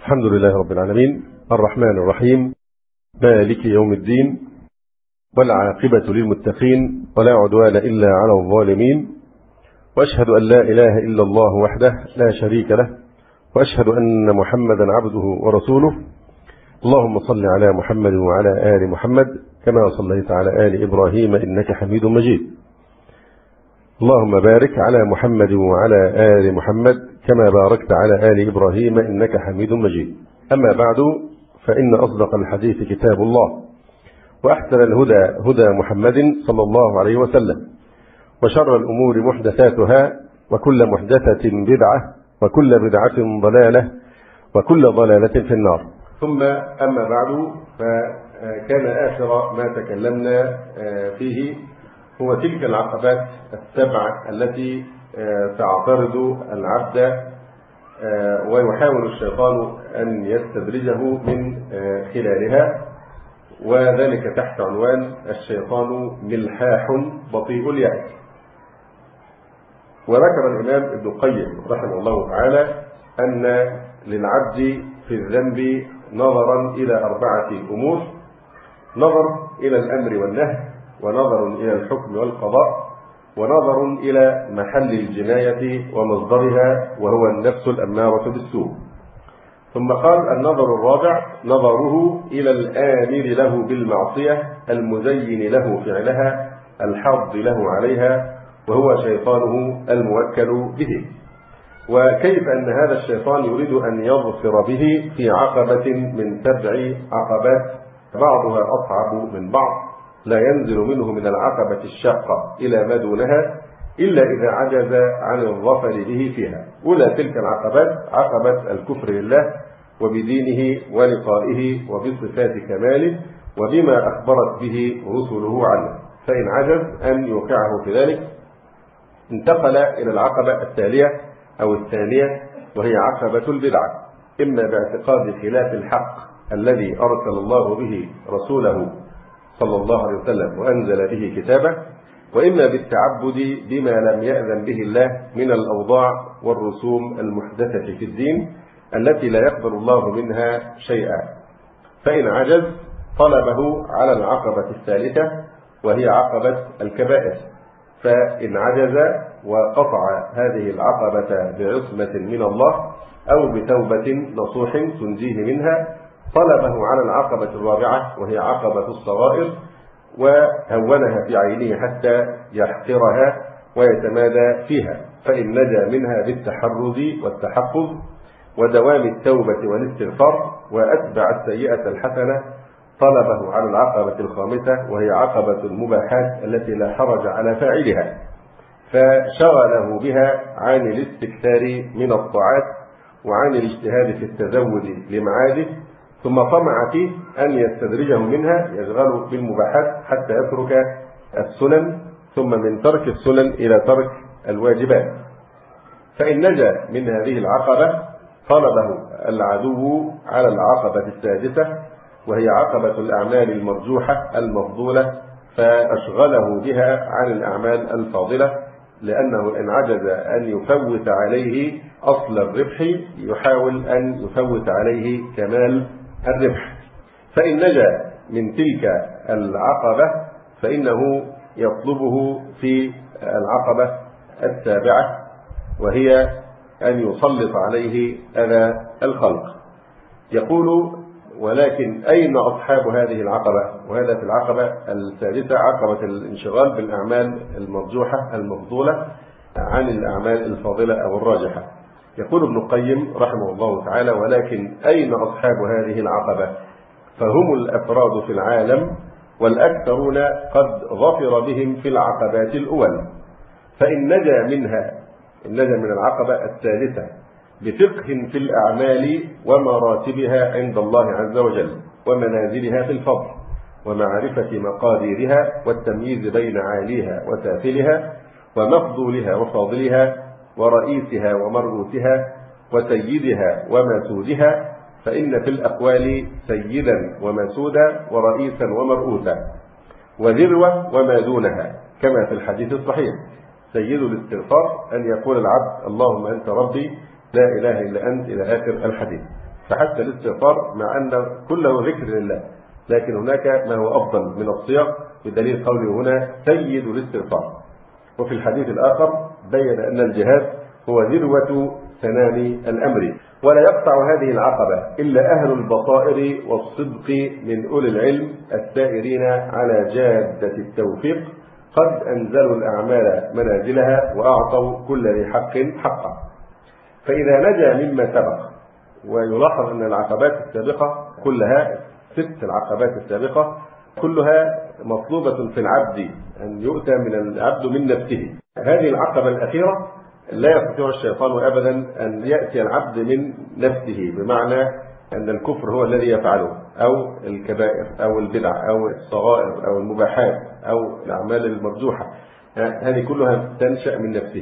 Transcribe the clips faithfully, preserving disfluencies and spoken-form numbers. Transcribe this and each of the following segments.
الحمد لله رب العالمين الرحمن الرحيم مالك يوم الدين والعاقبة للمتقين ولا عدوان إلا على الظالمين، وأشهد أن لا إله إلا الله وحده لا شريك له، وأشهد أن محمدا عبده ورسوله. اللهم صل على محمد وعلى آل محمد كما صليت على آل إبراهيم إنك حميد مجيد. اللهم بارك على محمد وعلى آل محمد كما باركت على آل إبراهيم إنك حميد مجيد. أما بعد، فإن أصدق الحديث كتاب الله، وأحسن الهدى هدى محمد صلى الله عليه وسلم، وشر الأمور محدثاتها، وكل محدثة بدعة، وكل بدعة ضلالة، وكل ضلالة في النار. ثم أما بعد، فكان آخر ما تكلمنا فيه هو تلك العقبات السبع التي تعترض العبد ويحاول الشيطان أن يستدرجه من خلالها، وذلك تحت عنوان الشيطان ملحاح بطيء اليأس. وذكر الإمام ابن القيم رحمه الله تعالى أن للعبد في الذنب نظرا إلى أربعة أمور: نظر إلى الأمر والنهي، ونظر إلى الحكم والقضاء، ونظر إلى محل الجناية ومصدرها وهو النفس الأمارة بالسوء. ثم قال: النظر الرابع نظره إلى الآمر له بالمعصية المزين له فعلها الحاض له عليها وهو شيطانه الموكل به، وكيف أن هذا الشيطان يريد أن يظفر به في عقبة من سبع عقبات بعضها أصعب من بعض، لا ينزل منه من العقبة الشاقة إلى ما دونها إلا إذا عجز عن الظفر به فيها. أولى تلك العقبات عقبة الكفر بالله وبدينه ولقائه وبصفات كماله وبما أخبرت به رسله عنه، فإن عجز أن يوقعه في ذلك انتقل إلى العقبة التالية أو الثانية، وهي عقبة البدعة، إما باعتقاد خلاف الحق الذي أرسل الله به رسوله صلى الله عليه وسلم وأنزل به كتابه، وإما بالتعبد بما لم يأذن به الله من الأوضاع والرسوم المحدثة في الدين التي لا يقبل الله منها شيئا. فإن عجز طلبه على العقبة الثالثة وهي عقبة الكبائر، فإن عجز وقطع هذه العقبة بعصمة من الله أو بتوبة نصوح تنجيه منها طلبه على العقبة الرابعة وهي عقبة الصغائر، وهونها في عينه حتى يحقرها ويتمادى فيها، فإن نجا منها بالتحرز والتحفظ ودوام التوبة والاستغفار وأتبع السيئة الحسنة طلبه على العقبة الخامسة وهي عقبة المباحات التي لا حرج على فاعلها، فشغله بها عن الاستكثار من الطاعات وعن الاجتهاد في التزود لمعاده، ثم طمع فيه أن يستدرجه منها يشغله بالمباحات حتى يترك السنن، ثم من ترك السنن إلى ترك الواجبات. فإن نجا من هذه العقبة طلبه العدو على العقبة السادسة وهي عقبة الأعمال المرجوحة المفضولة، فأشغله بها عن الأعمال الفاضلة، لأنه إن عجز أن يفوت عليه أصل الربح يحاول أن يفوت عليه كمال الربح. فإن نجا من تلك العقبة فإنه يطلبه في العقبة السابعة وهي أن يسلط عليه أذى الخلق. يقول: ولكن أين أصحاب هذه العقبة؟ وهذا في العقبة السادسة عقبة الانشغال بالأعمال المرجوحة المفضولة عن الأعمال الفاضلة أو الراجحة. يقول ابن القيم رحمه الله تعالى: ولكن أين أصحاب هذه العقبة؟ فهم الأفراد في العالم، والأكثرون قد ظفر بهم في العقبات الأول. فإن نجا منها إن نجا من العقبة الثالثة بفقه في الأعمال ومراتبها عند الله عز وجل ومنازلها في الفضل ومعرفة مقاديرها والتمييز بين عاليها وسافلها ومفضولها وفاضلها ورئيسها ومرؤوسها وسيدها ومسودها، فإن في الأقوال سيدا ومسودا ورئيسا ومرؤوسا وذروة وما دونها، كما في الحديث الصحيح: سيد الاستغفار أن يقول العبد: اللهم أنت ربي لا إله إلا أنت، إلى آخر الحديث. فحتى الاستغفار مع أن كله ذكر لله، لكن هناك ما هو أفضل من الصيغ بدليل قوله هنا سيد الاستغفار. وفي الحديث الآخر بين أن الجهاد هو ذروة سنام الأمر. ولا يقطع هذه العقبة إلا أهل البصائر والصدق من أولي العلم السائرين على جادة التوفيق، قد أنزلوا الأعمال منازلها وأعطوا كل ذي حق حقه. فإذا نجا مما سبق، ويلاحظ أن العقبات السابقة كلها ست العقبات السابقة كلها مطلوبة في العبد أن يؤتى من العبد من نفسه. هذه العقبة الأخيرة لا يستطيع الشيطان أبدا أن يأتي العبد من نفسه، بمعنى أن الكفر هو الذي يفعله، أو الكبائر أو البدع أو الصغائر أو المباحات أو الأعمال المرجوحة، هذه كلها تنشأ من نفسه.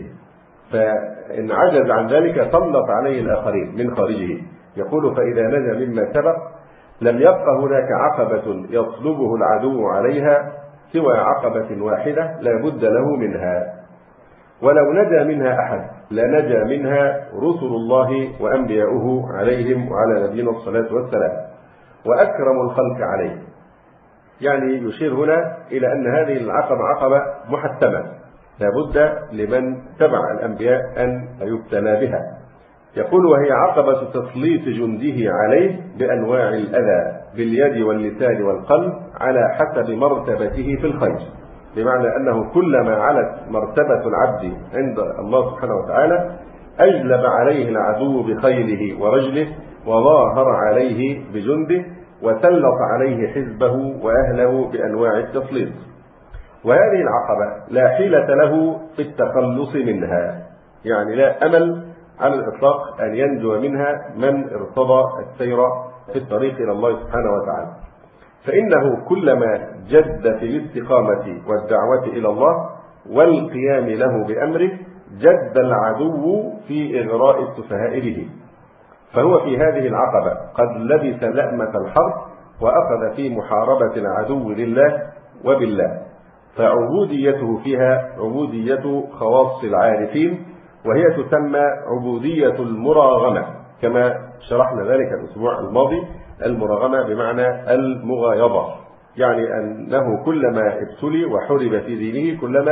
فإن عجز عن ذلك سلط عليه الآخرين من خارجه. يقول فإذا نجا مما سبق لم يبق هناك عقبة يطلبه العدو عليها سوى عقبة واحدة لا بد له منها، ولو نجا منها أحد لنجا منها رسل الله وأنبياؤه عليهم وعلى نبينا الصلاة والسلام وأكرم الخلق عليه. يعني يشير هنا إلى أن هذه العقبة عقبة محتمة لا بد لمن تبع الأنبياء أن يبتلى بها. يقول وهي عقبة تسليط جنده عليه بأنواع الأذى باليد واللسان والقلب على حسب مرتبته في الخير، بمعنى أنه كلما علت مرتبة العبد عند الله سبحانه وتعالى أجلب عليه العدو بخيله ورجله وظاهر عليه بجنده وسلط عليه حزبه وأهله بأنواع التسليط. وهذه العقبة لا حيلة له في التخلص منها، يعني لا أمل على الإطلاق أن ينجو منها من ارتضى السير في الطريق إلى الله سبحانه وتعالى. فإنه كلما جد في الاستقامة والدعوة إلى الله والقيام له بأمره جد العدو في إغراء السفهاء به، فهو في هذه العقبة قد لبس لأمة الحرب وأخذ في محاربة العدو لله وبالله، فعبوديته فيها عبودية خواص العارفين، وهي تسمى عبودية المراغمة كما شرحنا ذلك الأسبوع الماضي. المراغمة بمعنى المغايضة، يعني أنه كلما ابتلي وحرب في دينه كلما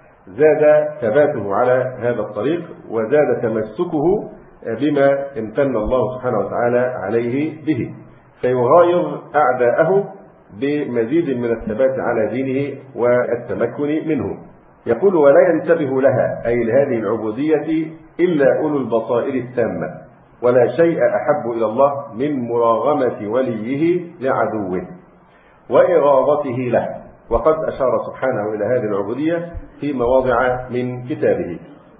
زاد ثباته على هذا الطريق وزاد تمسكه بما امتن الله سبحانه وتعالى عليه به، فيغاير أعداءه بمزيد من الثبات على دينه والتمكن منه. يقول ولا ينتبه لها أي لهذه العبودية إلا أولو البصائر التامة، ولا شيء أحب إلى الله من مراغمة وليه لعدوه وإغاظته له. وقد أشار سبحانه إلى هذه العبودية في مواضع من كتابه،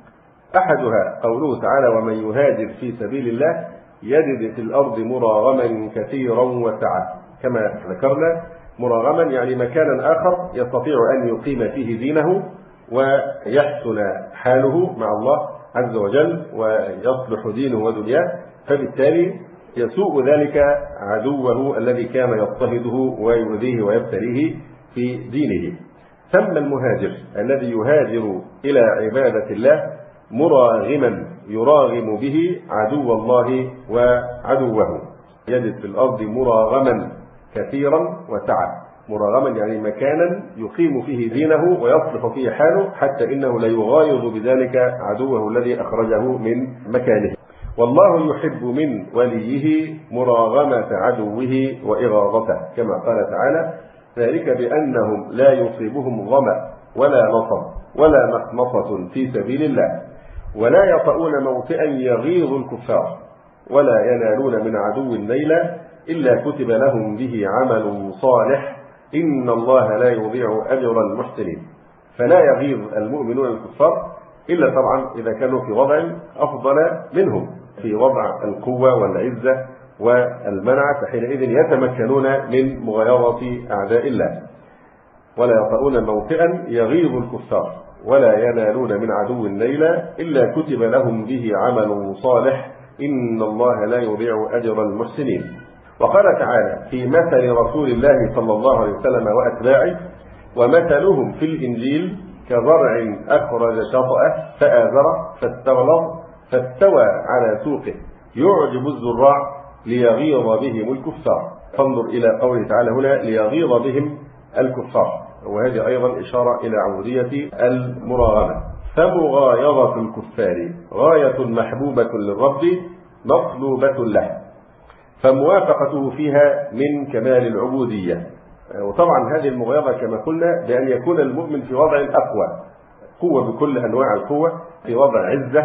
أحدها قوله تعالى ومن يهاجر في سبيل الله يجد في الأرض مراغما كثيرا وسعة، كما ذكرنا مراغما يعني مكانا آخر يستطيع أن يقيم فيه دينه ويحسن حاله مع الله عز وجل ويصلح دينه ودنياه، فبالتالي يسوء ذلك عدوه الذي كان يضطهده ويؤذيه ويبتليه في دينه. ثم المهاجر الذي يهاجر إلى عبادة الله مراغما يراغم به عدو الله وعدوه، يجد في الأرض مراغما كثيرا وسعة. مراغما يعني مكانا يقيم فيه دينه ويصلح فيه حاله حتى إنه لا يغايظ بذلك عدوه الذي أخرجه من مكانه. والله يحب من وليه مراغمة عدوه وإغاظته، كما قال تعالى ذلك بأنهم لا يصيبهم ظمأ ولا نصب ولا مخمصة في سبيل الله ولا يطؤون موطئا يغيظ الكفار ولا ينالون من عدو نيلا إلا كتب لهم به عمل صالح إن الله لا يضيع أجر المحسنين. فلا يغيظ المؤمنون الكفار إلا طبعا إذا كانوا في وضع أفضل منهم، في وضع القوة والعزة والمنع، فحينئذ يتمكنون من مغايرة أعداء الله. ولا يطؤون موطئا يغيظ الكفار ولا ينالون من عدو نيلا إلا كتب لهم به عمل صالح إن الله لا يضيع أجر المحسنين. وقال تعالى في مثل رسول الله صلى الله عليه وسلم وأتباعه ومثلهم في الإنجيل كزرع أخرج شطأه فآزره فاستغلظ فاستوى على سوقه يعجب الزراع ليغيظ بهم الكفار. فانظر إلى قوله تعالى هنا ليغيظ بهم الكفار، وهذه أيضا إشارة إلى عبودية المراغمة. فمغايظة الكفار غاية محبوبة للرب مطلوبة له، فموافقته فيها من كمال العبودية. وطبعا هذه المغايظة كما قلنا بأن يكون المؤمن في وضع أقوى، قوة بكل أنواع القوة، في وضع عزة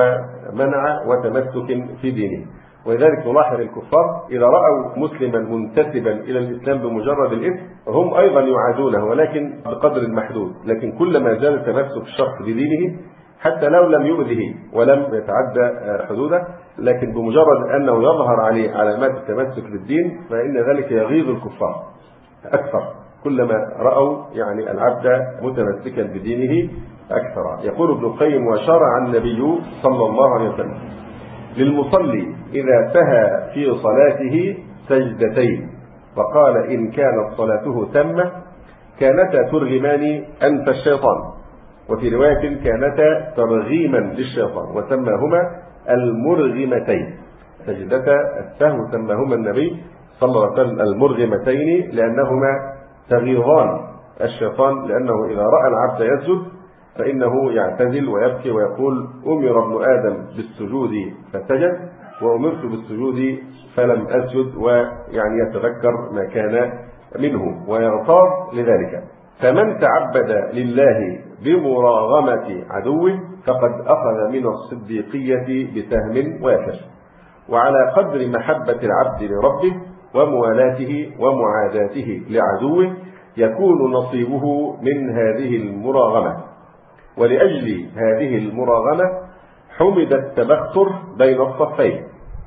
ومنع وتمسك في دينه. ولذلك نلاحظ الكفار إذا رأوا مسلما منتسبا إلى الإسلام بمجرد الإثم هم أيضا يعادونه، ولكن بقدر محدود، لكن كلما زال تمسك الشخص بدينه حتى لو لم يؤذه ولم يتعدى حدوده، لكن بمجرد أنه يظهر عليه علامات التمسك بالدين فإن ذلك يغيظ الكفار أكثر، كلما رأوا يعني العبد متمسكا بدينه أكثر. يقول ابن القيم وشرع النبي صلى الله عليه وسلم للمصلي إذا سهى في صلاته سجدتين، وقال إن كانت صلاته تامة كانتا ترغمان أنف الشيطان، وفي رواية كانتا ترغيما للشيطان، وسماهما المرغمتين. سجدتا السهو سماهما النبي صلى الله عليه وسلم المرغمتين لأنهما تغيظان الشيطان، لأنه إذا رأى العبد يسجد فإنه يعتزل ويبكي ويقول أمر ابن آدم بالسجود فسجد وأمرت بالسجود فلم أسجد، ويعني يتذكر ما كان منه ويغتاظ لذلك. فمن تعبد لله بمراغمة عدوه فقد أخذ من الصديقية بسهم وافر. وعلى قدر محبة العبد لربه وموالاته ومعاداته لعدوه يكون نصيبه من هذه المراغمة. ولأجل هذه المراغمة حمد التبختر بين الصفين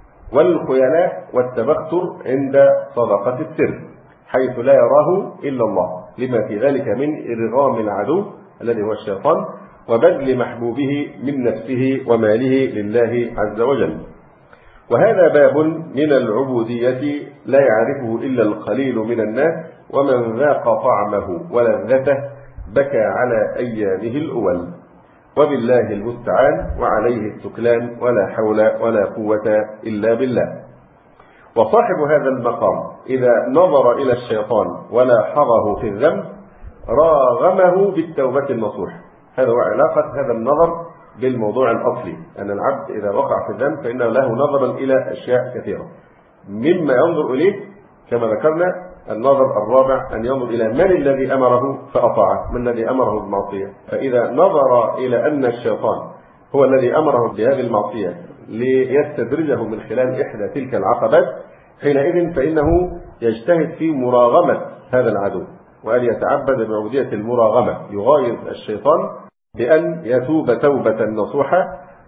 والخيلاء والتبختر عند صدقة السر حيث لا يراه إلا الله، لما في ذلك من إرغام العدو الذي هو الشيطان وبذل محبوبه من نفسه وماله لله عز وجل. وهذا باب من العبودية لا يعرفه إلا القليل من الناس، ومن ذاق طعمه ولذته بكى على أيامه الأول. وبالله المستعان وعليه التكلان، ولا حول ولا قوة إلا بالله. وصاحب هذا المقام إذا نظر إلى الشيطان ولاحظه في الذنب راغمه بالتوبة النصوح. هذا هو علاقة هذا النظر بالموضوع الأصلي، أن العبد إذا وقع في الذنب فإنه له نظرا إلى أشياء كثيرة، مما ينظر إليه كما ذكرنا النظر الرابع أن ينظر إلى من الذي أمره فأطاعه، من الذي أمره بالمعصية. فإذا نظر إلى أن الشيطان هو الذي أمره بهذه المعصية ليستدرجه من خلال إحدى تلك العقبات، حينئذ فإنه يجتهد في مراغمة هذا العدو، وأن يتعبد بعبودية المراغمة، يغايظ الشيطان بأن يتوب توبة نصوحة.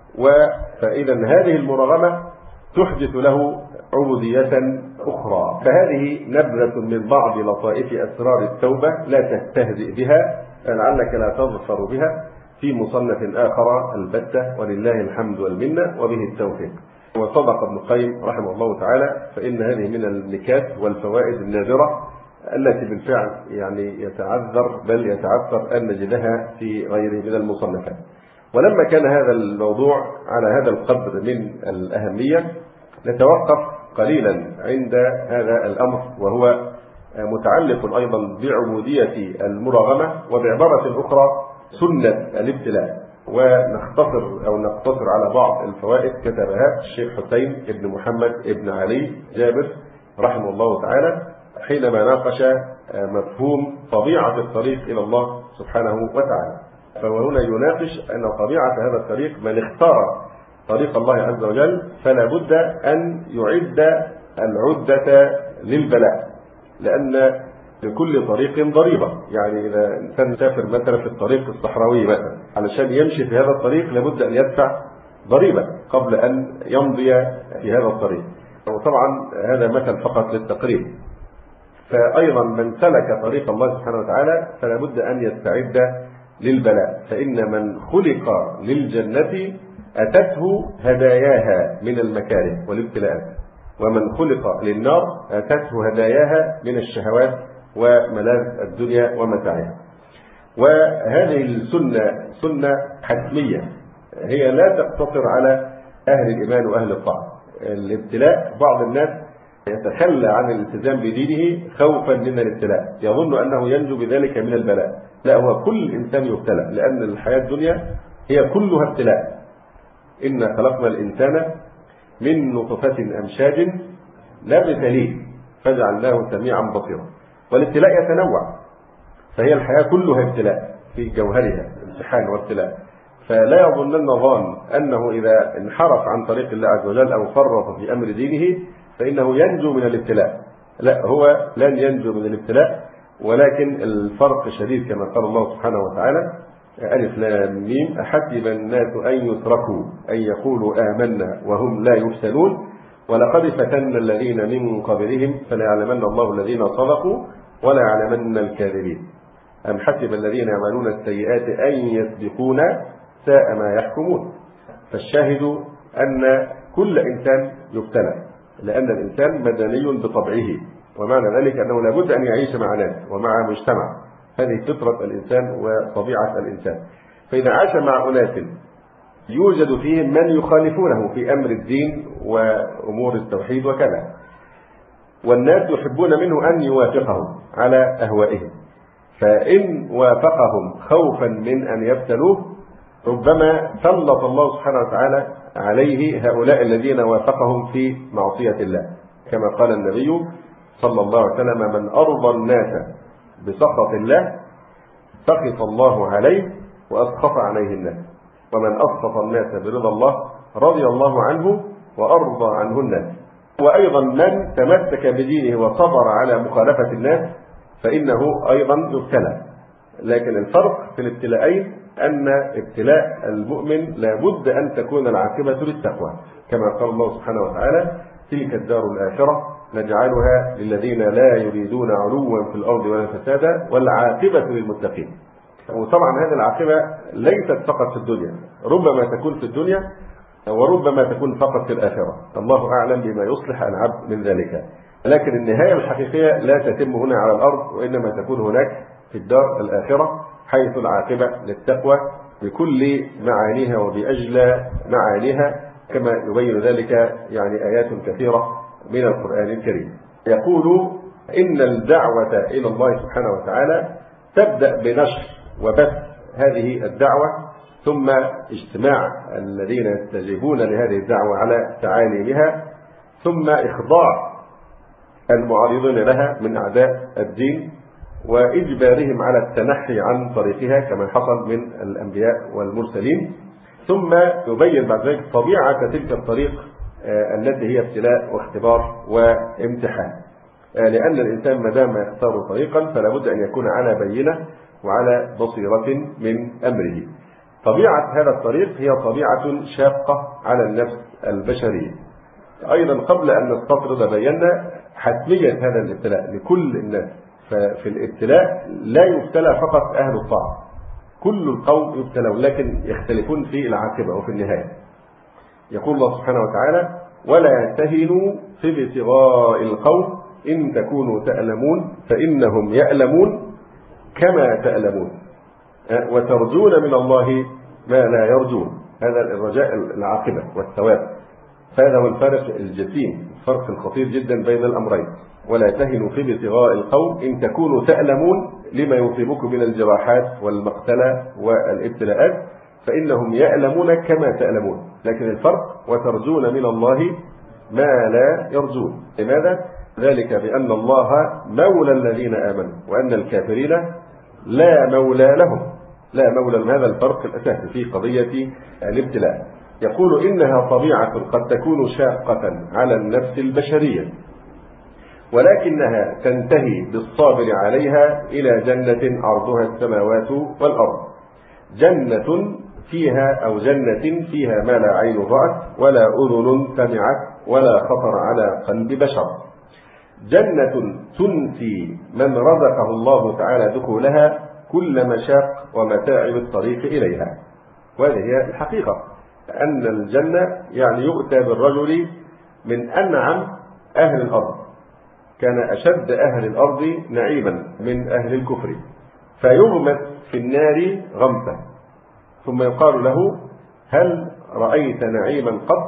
فإذا هذه المراغمة تحدث له عبودية أخرى. فهذه نبذة من بعض لطائف أسرار التوبة لا تستهزئ بها، لعلك لا تظفر بها في مصنف آخر البتة، ولله الحمد والمنة وبه التوفيق. وصدق ابن القيم رحمه الله تعالى، فإن هذه من النكات والفوائد النادرة التي بالفعل يعني يتعذر بل يتعثر أن نجدها في غيره من المصنفات. ولما كان هذا الموضوع على هذا القدر من الأهمية نتوقف قليلا عند هذا الأمر، وهو متعلق أيضا بعبودية المراغمة، وبعبارة أخرى سنة الابتلاء. ونختصر أو نقتصر على بعض الفوائد كتبها الشيخ حسين بن محمد بن علي جابر رحمه الله تعالى حينما ناقش مفهوم طبيعة الطريق إلى الله سبحانه وتعالى. فهو هنا يناقش أن طبيعة هذا الطريق من اختار طريق الله عز وجل فلا بد أن يعد العدة للبلاء، لأن لكل طريق ضريبة. يعني إذا إنسان سافر مثلا في الطريق الصحراوي مثلا، علشان يمشي في هذا الطريق لابد أن يدفع ضريبة قبل أن يمضي في هذا الطريق. وطبعا هذا مثل فقط للتقريب. فأيضا من سلك طريق الله سبحانه وتعالى فلا بد أن يستعد للبلاء، فإن من خلق للجنة أتته هداياها من المكاره والابتلاءات، ومن خلق للنار أتته هداياها من الشهوات وملاذ الدنيا ومتاعها. وهذه السنة سنة حتمية، هي لا تقتصر على أهل الإيمان وأهل الطاعة، الابتلاء بعض الناس يتخلى عن الالتزام بدينه خوفا من الابتلاء، يظن أنه ينجو بذلك من البلاء. لا، هو كل إنسان يبتلى، لأن الحياة الدنيا هي كلها ابتلاء. إنا خلقنا الإنسان من نطفة أمشاج نبتليه فجعلناه سميعا بصيرا. والابتلاء يتنوع، فهي الحياة كلها ابتلاء في جوهرها، امتحان وابتلاء. فلا يظنن ظان أنه إذا انحرف عن طريق الله عز وجل أو فرط في أمر دينه فإنه ينجو من الابتلاء. لا، هو لن ينجو من الابتلاء، ولكن الفرق شديد كما قال الله سبحانه وتعالى: ألف لام ميم أحسب الناس أن يتركوا أن يقولوا آمنا وهم لا يفتنون ولقد فتنا الذين من قبلهم فليعلمن الله الذين صدقوا وليعلمن الكاذبين أم حسب الذين يعملون السيئات أن يسبقونا ساء ما يحكمون. فالشاهد أن كل إنسان يبتلى، لأن الإنسان مدني بطبعه، ومعنى ذلك أنه لابد أن يعيش مع ناس ومع مجتمع. هذه فطرة الإنسان وطبيعة الإنسان. فإذا عاش مع أناس يوجد فيهم من يخالفونه في أمر الدين وأمور التوحيد وكذا، والناس يحبون منه أن يوافقهم على أهوائهم، فإن وافقهم خوفا من أن يبتلوه ربما سلط الله سبحانه وتعالى عليه هؤلاء الذين وافقهم في معصية الله، كما قال النبي صلى الله عليه وسلم: من أرضى الناس بسخط الله سخط الله عليه وأسخط عليه الناس، ومن أسخط الناس برضا الله رضي الله عنه وأرضى عنه الناس. وأيضا من تمسك بدينه وصبر على مخالفة الناس فإنه أيضا يبتلى. لكن الفرق في الابتلاءين أن ابتلاء المؤمن لابد أن تكون العاقبة للتقوى، كما قال الله سبحانه وتعالى: تلك الدار الآخرة نجعلها للذين لا يريدون علوا في الأرض ولا فسادا والعاقبة للمتقين. وطبعا هذه العاقبة ليست فقط في الدنيا، ربما تكون في الدنيا وربما تكون فقط في الآخرة، الله أعلم بما يصلح العبد من ذلك. لكن النهاية الحقيقية لا تتم هنا على الأرض، وإنما تكون هناك في الدار الآخرة، حيث العاقبة للتقوى بكل معانيها وبأجلى معانيها، كما يبين ذلك يعني آيات كثيرة من القرآن الكريم. يقول إن الدعوة إلى الله سبحانه وتعالى تبدأ بنشر وبث هذه الدعوة، ثم اجتماع الذين يستجيبون لهذه الدعوة على تعاليمها، ثم إخضاع المعارضين لها من أعداء الدين وإجبارهم على التنحي عن طريقها كما حصل من الأنبياء والمرسلين، ثم يبين بعد ذلك طبيعة تلك الطريق التي هي ابتلاء واختبار وامتحان، لأن الإنسان ما دام يختار طريقا فلا بد أن يكون على بينة وعلى بصيرة من أمره. طبيعة هذا الطريق هي طبيعة شاقة على النفس البشرية. أيضا قبل أن نستطرد بينا حتمية هذا الابتلاء لكل الناس، ففي الابتلاء لا يبتلى فقط أهل الطاعة، كل القوم يبتلون، لكن يختلفون في العاقبة وفي النهاية. يقول الله سبحانه وتعالى: ولا تهنوا في ابتغاء القوم إن تكونوا تألمون فإنهم يألمون كما تألمون وترجون من الله ما لا يرجون. هذا الرجاء العاقبة والثواب، فهذا هو الفرق الجسيم، الفرق الخطير جدا بين الأمرين. ولا تهنوا في ابتغاء القوم إن تكونوا تألمون لما يصيبكم من الجراحات والمقتلة والابتلاءات فإنهم يألمون كما تألمون، لكن الفرق وترجون من الله ما لا يرجون. لماذا؟ ذلك بأن الله مولى الذين آمنوا وأن الكافرين لا مولى لهم، لا مولى لهم. هذا الفرق الأساسي في قضية الابتلاء. يقول إنها طبيعة قد تكون شاقة على النفس البشرية، ولكنها تنتهي بالصابر عليها إلى جنة عرضها السماوات والأرض، جنة فيها أو جنة فيها ما لا عين رأت ولا أذن سمعت ولا خطر على قلب بشر، جنة تنسي من رزقه الله تعالى دخولها كل مشاق ومتاعب الطريق إليها. وهذه هي الحقيقة، أن الجنة يعني يؤتى بالرجل من أنعم أهل الأرض، كان أشد أهل الأرض نعيما من أهل الكفر، فيغمس في النار غمسة ثم يقال له: هل رأيت نعيما قط؟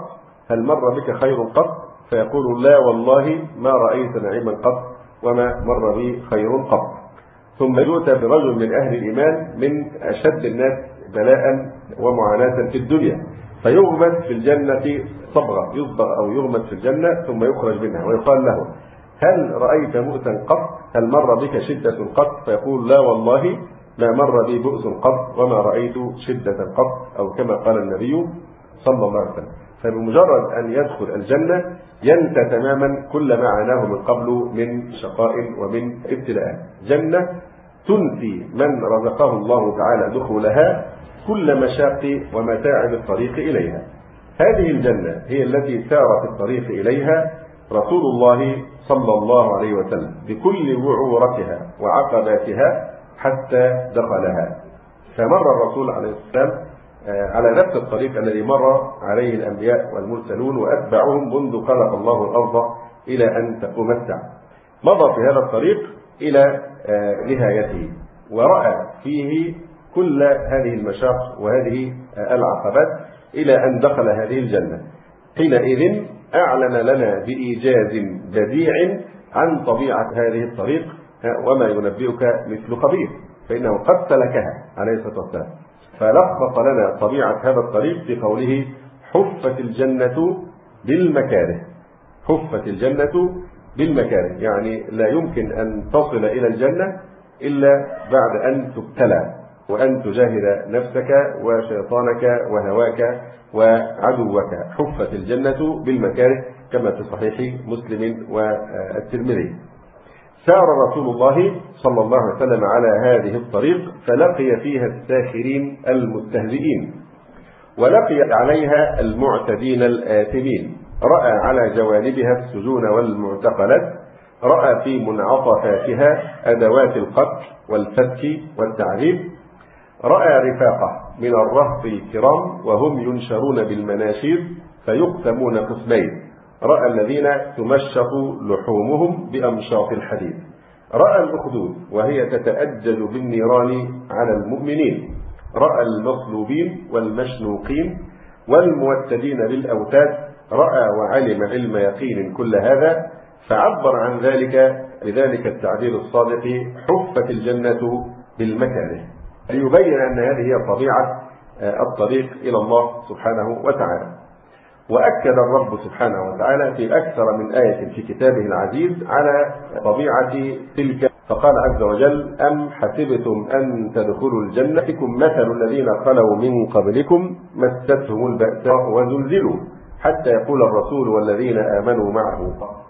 هل مر بك خير قط؟ فيقول لا والله ما رأيت نعيما قط وما مر بي خير قط. ثم يؤتى برجل من أهل الإيمان من أشد الناس بلاء ومعاناة في الدنيا، فيغمس في الجنة صبغة، يصبغ أو يغمس في الجنة ثم يخرج منها، ويقال له هل رأيت مؤتا قط؟ هل مر بك شدة قط؟ فيقول لا والله ما مر بي بؤس قط وما رأيت شدة قط، أو كما قال النبي صلى الله عليه وسلم. فبمجرد أن يدخل الجنة ينسى تماما كل ما عاناه من قبل من شقاء ومن ابتلاء. جنة تنسي من رزقه الله تعالى دخولها كل مشاق ومتاعب الطريق إليها. هذه الجنة هي التي سار في الطريق إليها رسول الله صلى الله عليه وسلم بكل وعورتها وعقباتها حتى دخلها. فمر الرسول عليه السلام على نفس الطريق الذي مر عليه الأنبياء والمرسلون وأتبعهم منذ خلق الله الأرض إلى أن تقوم الساعة. مضى في هذا الطريق إلى نهايته ورأى فيه كل هذه المشاق وهذه العقبات إلى أن دخل هذه الجنة. حينئذ أعلن لنا بإيجاز بديع عن طبيعة هذه الطريق، وما ينبئك مثل خبير، فإنه قد سلكها عليه الصلاة والسلام. فلخص لنا طبيعة هذا الطريق بقوله حفت الجنة بالمكاره. حفت الجنة بالمكاره، يعني لا يمكن أن تصل إلى الجنة إلا بعد أن تبتلى وأن تجاهد نفسك وشيطانك وهواك وعدوك. حفت الجنة بالمكاره كما في صحيح مسلم والترمذي. سار رسول الله صلى الله عليه وسلم على هذه الطريق فلقي فيها الساخرين المستهزئين، ولقي عليها المعتدين الآثمين، رأى على جوانبها السجون والمعتقلات، رأى في منعطفاتها أدوات القتل والفتك والتعذيب، رأى رفاقة من الرهط الكرام وهم ينشرون بالمناشير فيقسمون قسمين، رأى الذين تمشط لحومهم بأمشاط الحديد، رأى الأخدود وهي تتأجج بالنيران على المؤمنين، رأى المصلوبين والمشنوقين والموتدين بالأوتاد، رأى وعلم علم يقين كل هذا، فعبر عن ذلك بذلك التعبير الصادق حفت الجنة بالمكاره، ليبين أن هذه هي طبيعة الطريق إلى الله سبحانه وتعالى. وأكد الرب سبحانه وتعالى في أكثر من آية في كتابه العزيز على طبيعة تلك، فقال عز وجل أم حسبتم أن تدخلوا الجنة مثل الذين خلوا من قبلكم مستهم البأساء وزلزلوا حتى يقول الرسول والذين آمنوا معه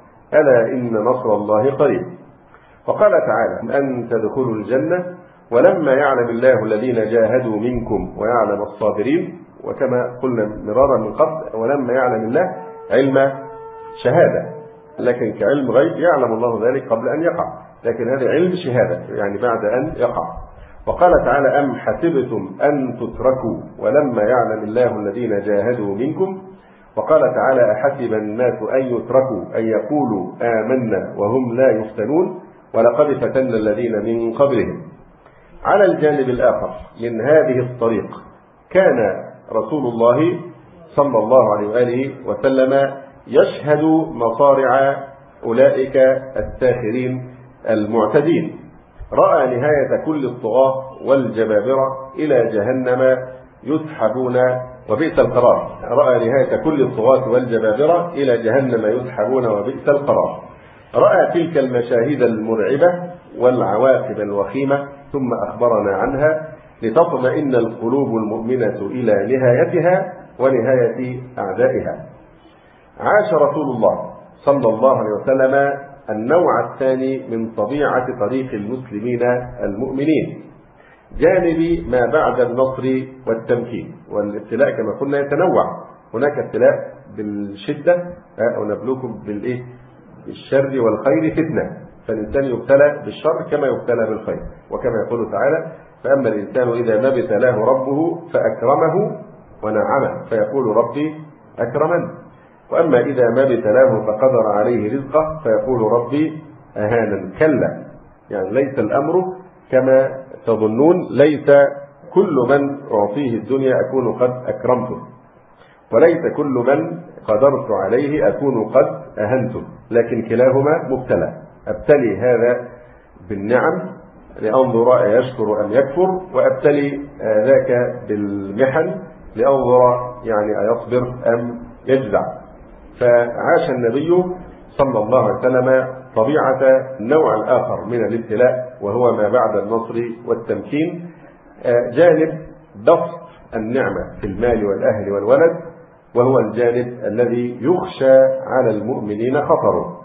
ألا إن نصر الله قريب. وقال تعالى أن تدخلوا الجنة ولما يعلم الله الذين جاهدوا منكم ويعلم الصابرين، وكما قلنا مرارا من قبل ولما يعلم الله علم شهادة، لكن كعلم غيب يعلم الله ذلك قبل أن يقع، لكن هذا علم شهادة يعني بعد أن يقع. وقال تعالى أم حسبتم أن تتركوا ولما يعلم الله الذين جاهدوا منكم. وقال تعالى أحسب الناس أن يتركوا أن يقولوا آمنا وهم لا يفتنون ولقد فتنا الذين من قبلهم. على الجانب الآخر من هذه الطريق كان رسول الله صلى الله عليه وآله وسلم يشهد مصارع أولئك الساخرين المعتدين، رأى نهاية كل الطغاة والجبابرة إلى جهنم يسحبون وبئس القرار، رأى نهاية كل الطغاة والجبابرة إلى جهنم يسحبون وبئس القرار، رأى تلك المشاهد المرعبة والعواقب الوخيمة ثم أخبرنا عنها لتطمئن القلوب المؤمنة إلى نهايتها ونهاية أعدائها. عاش رسول الله صلى الله عليه وسلم النوع الثاني من طبيعة طريق المسلمين المؤمنين، جانب ما بعد النصر والتمكين. والابتلاء كما قلنا يتنوع، هناك ابتلاء بالشدة ونبلوكم بالإيه؟ بالشر والخير فتنة، فالإنسان يبتلى بالشر كما يبتلى بالخير، وكما يقول تعالى فأما الإنسان إذا ما ابتلاه ربه فأكرمه ونعمه فيقول ربي أكرمن، وأما إذا ما ابتلاه فقدر عليه رزقه فيقول ربي أهانا. كلا، يعني ليس الأمر كما تظنون، ليس كل من أعطيه الدنيا أكون قد أكرمته، وليس كل من قدرت عليه أكون قد أهنته، لكن كلاهما مبتلى. أبتلي هذا بالنعم لأنظر أيشكر أم يكفر، وأبتلي ذاك بالمحن لأنظر يعني أيصبر أم يجزع. فعاش النبي صلى الله عليه وسلم طبيعة النوع الآخر من الابتلاء، وهو ما بعد النصر والتمكين، جانب بسط النعمة في المال والأهل والولد، وهو الجانب الذي يخشى على المؤمنين خطره،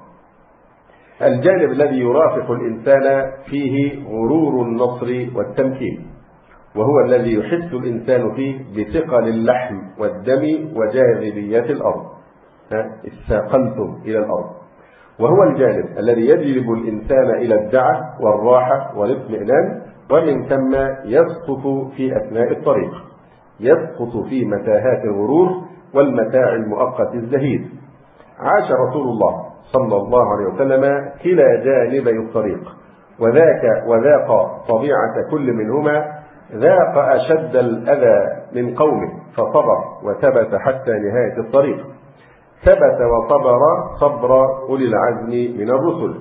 الجانب الذي يرافق الإنسان فيه غرور النصر والتمكين، وهو الذي يحس الإنسان فيه بثقل اللحم والدم وجاذبية الأرض، استثقلتم إلى الأرض، وهو الجانب الذي يجلب الإنسان إلى الدعة والراحة والاطمئنان، ومن ثم يسقط في أثناء الطريق، يسقط في متاهات الغرور والمتاع المؤقت الزهيد. عاش رسول الله صلى الله عليه وسلم كلا جانبي الطريق، وذاك وذاق طبيعة كل منهما، ذاق أشد الأذى من قومه فصبر وثبت حتى نهاية الطريق، ثبت وصبر صبر أولي العزم من الرسل.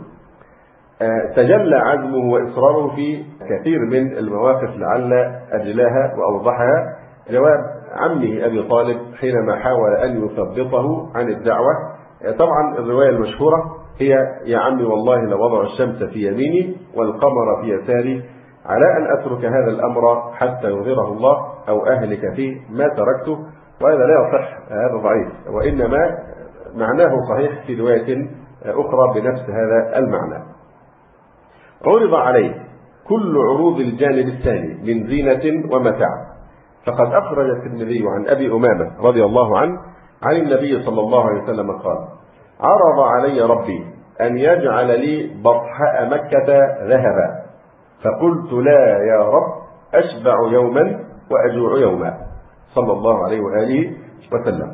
تجلى عزمه وإصراره في كثير من المواقف، لعل أجلاها وأوضحها جواب عمه أبي طالب حينما حاول أن يثبطه عن الدعوة. طبعا الرواية المشهورة هي: يا عمي والله لوضع الشمس في يميني والقمر في يساري على أن أترك هذا الأمر حتى يظهره الله أو أهلك فيه ما تركته. وهذا لا يصح، هذا ضعيف، وإنما معناه صحيح في رواية أخرى بنفس هذا المعنى. عرض عليه كل عروض الجانب الثاني من زينة ومتاع، فقد أخرج الترمذي عن أبي أمامة رضي الله عنه عن النبي صلى الله عليه وسلم قال: عرض علي ربي أن يجعل لي بطحاء مكة ذهبا، فقلت: لا يا رب، أشبع يوما وأجوع يوما، صلى الله عليه وآله وسلم.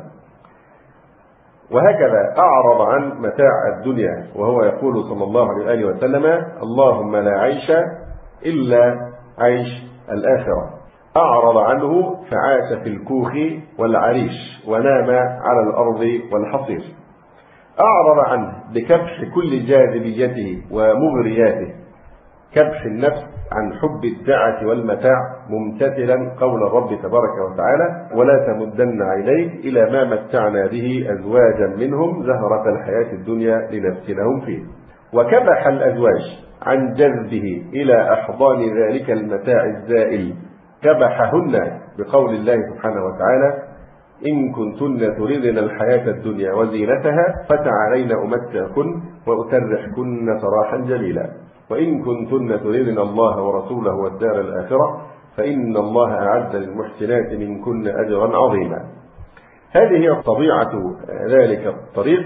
وهكذا أعرض عن متاع الدنيا وهو يقول صلى الله عليه وآله وسلم: اللهم لا عيش إلا عيش الآخرة. أعرض عنه فعاش في الكوخ والعريش ونام على الأرض والحصير. أعرض عنه بكبح كل جاذبيته ومغرياته، كبح النفس عن حب الدعة والمتاع، ممتثلا قول الرب تبارك وتعالى: ولا تمدن عينيك إلى ما متعنا به أزواجا منهم زهرة الحياة الدنيا لنفتنهم فيه. وكبح الأزواج عن جذبه إلى أحضان ذلك المتاع الزائل، كبحهن بقول الله سبحانه وتعالى: إن كنتن تريدن الحياة الدنيا وزينتها فتعالين أمتعكن وأسرحكن سراحا جميلا، وإن كنتن تريدن الله ورسوله والدار الآخرة فإن الله أعد للمحسنات منكن أجرا عظيما. هذه هي طبيعة ذلك الطريق،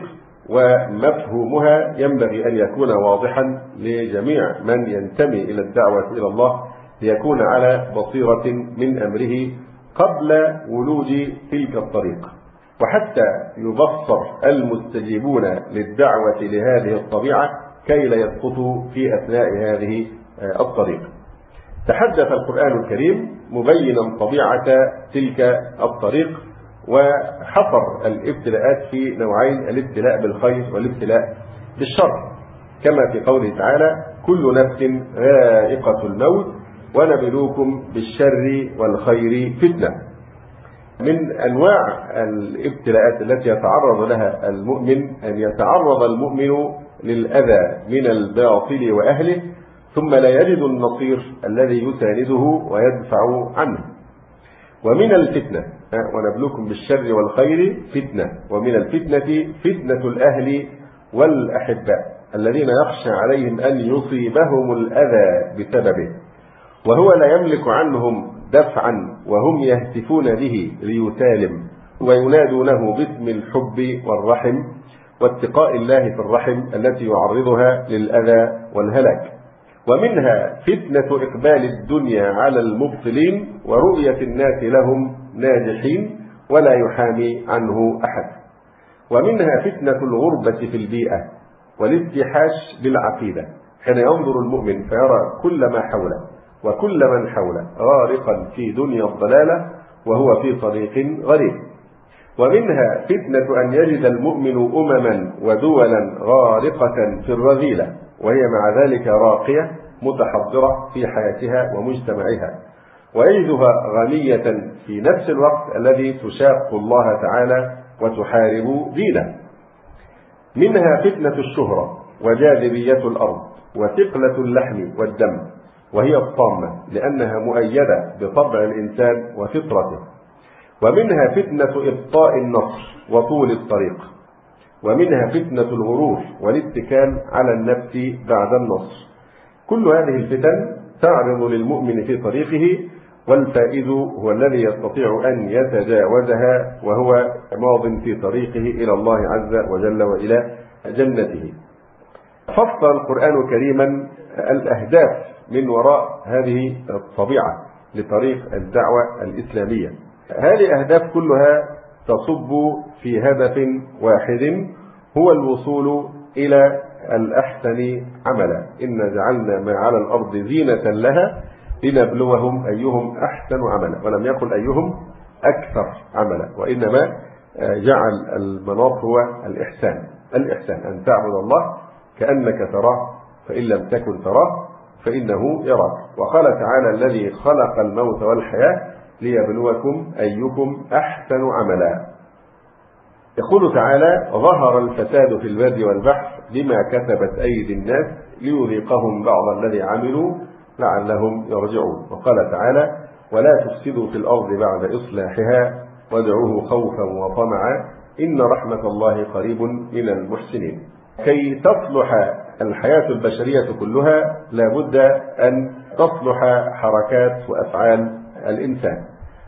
ومفهومها ينبغي أن يكون واضحا لجميع من ينتمي إلى الدعوة إلى الله، ليكون على بصيرة من أمره قبل ولوج تلك الطريق، وحتى يبصر المستجيبون للدعوة لهذه الطبيعة كي لا يسقطوا في أثناء هذه الطريق. تحدث القرآن الكريم مبينا طبيعة تلك الطريق، وحصر الابتلاءات في نوعين: الابتلاء بالخير والابتلاء بالشر، كما في قوله تعالى: كل نفس ذائقة الموت ونبلوكم بالشر والخير فتنة. من أنواع الابتلاءات التي يتعرض لها المؤمن أن يتعرض المؤمن للأذى من الباطل وأهله، ثم لا يجد النصير الذي يسانده ويدفع عنه. ومن الفتنة: ونبلوكم بالشر والخير فتنة. ومن الفتنة فتنة الأهل والأحباء الذين يخشى عليهم أن يصيبهم الأذى بسببه، وهو لا يملك عنهم دفعا، وهم يهتفون به ليسالم وينادونه باسم الحب والرحم واتقاء الله في الرحم التي يعرضها للأذى والهلاك. ومنها فتنة إقبال الدنيا على المبطلين ورؤية الناس لهم ناجحين ولا يحامي عنه أحد. ومنها فتنة الغربة في البيئة والاستحاش بالعقيدة، حين ينظر المؤمن فيرى كل ما حوله وكل من حوله غارقا في دنيا الضلالة وهو في طريق غريب. ومنها فتنة أن يجد المؤمن أمما ودولا غارقة في الرذيلة وهي مع ذلك راقية متحضرة في حياتها ومجتمعها، ويجدها غنية في نفس الوقت الذي تشاق الله تعالى وتحارب دينه. منها فتنة الشهرة وجاذبية الأرض وثقلة اللحم والدم وهي الطامة لأنها مؤيدة بطبع الإنسان وفطرته. ومنها فتنة إبطاء النصر وطول الطريق. ومنها فتنة الغرور والاتكال على النفس بعد النصر. كل هذه الفتن تعرض للمؤمن في طريقه، والفائز هو الذي يستطيع أن يتجاوزها وهو ماض في طريقه إلى الله عز وجل وإلى جنته. فصل القرآن كريما الأهداف من وراء هذه الطبيعة لطريق الدعوة الإسلامية. هذه الأهداف كلها تصب في هدف واحد هو الوصول إلى الأحسن عملا. إنا جعلنا ما على الأرض زينة لها لنبلوهم أيهم أحسن عملا، ولم يقل أيهم أكثر عملا، وإنما جعل المناط هو الإحسان. الإحسان أن تعبد الله كأنك تراه، فإن لم تكن تراه فإنه يراك. وقال تعالى الذي خلق الموت والحياة ليبلوكم أيكم أحسن عملا. يقول تعالى ظهر الفساد في البر والبحر بما كسبت أيدي الناس ليذيقهم بعض الذي عملوا لعلهم يرجعون. وقال تعالى ولا تفسدوا في الأرض بعد إصلاحها وادعوه خوفا وطمعا إن رحمة الله قريب من المحسنين. كي تصلح الحياة البشرية كلها لابد أن تصلح حركات وأفعال الإنسان،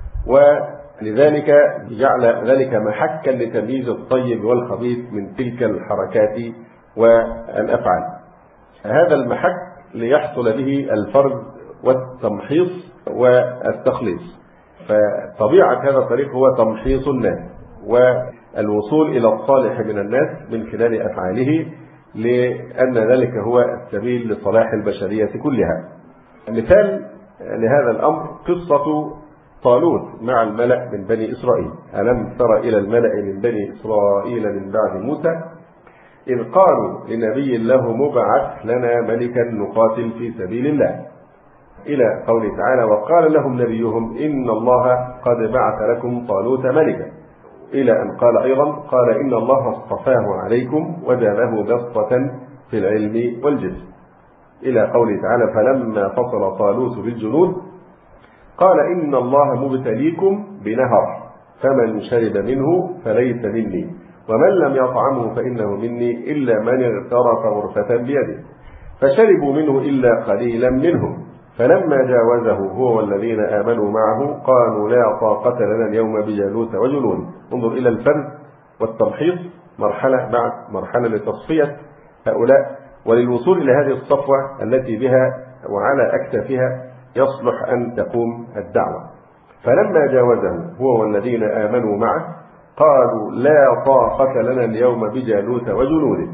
ولذلك جعل ذلك محكا لتمييز الطيب والخبيث من تلك الحركات والأفعال. هذا المحك ليحصل به الفرز والتمحيص والتخليص. فطبيعة هذا الطريق هو تمحيص الناس والوصول إلى الصالح من الناس من خلال أفعاله، لأن ذلك هو السبيل لصلاح البشرية كلها. مثال لهذا الأمر قصة طالوت مع الملأ من بني إسرائيل. ألم تر إلى الملأ من بني إسرائيل من بعد موسى إذ قالوا لنبي له مبعث لنا ملكا نقاتل في سبيل الله، إلى قوله تعالى وقال لهم نبيهم إن الله قد بعث لكم طالوت ملكا، إلى أن قال أيضا قال إن الله اصطفاه عليكم وزاده بسطة في العلم والجسم، إلى قوله تعالى فلما فصل طالوت بالجنود قال إن الله مبتليكم بنهر فمن شرب منه فليس مني ومن لم يطعمه فإنه مني إلا من اغترف غرفة بيده، فشربوا منه إلا قليلا منهم فلما جاوزه هو والذين آمنوا معه قالوا لا طاقة لنا اليوم بجالوت وجنود. انظر إلى الفرد والتمحيص مرحلة بعد مرحلة لتصفية هؤلاء وللوصول إلى هذه الصفوة التي بها وعلى أكتافها يصلح أن تقوم الدعوة. فلما جاوزه هو والذين آمنوا معه قالوا لا طاقة لنا اليوم بجالوت وجنوده.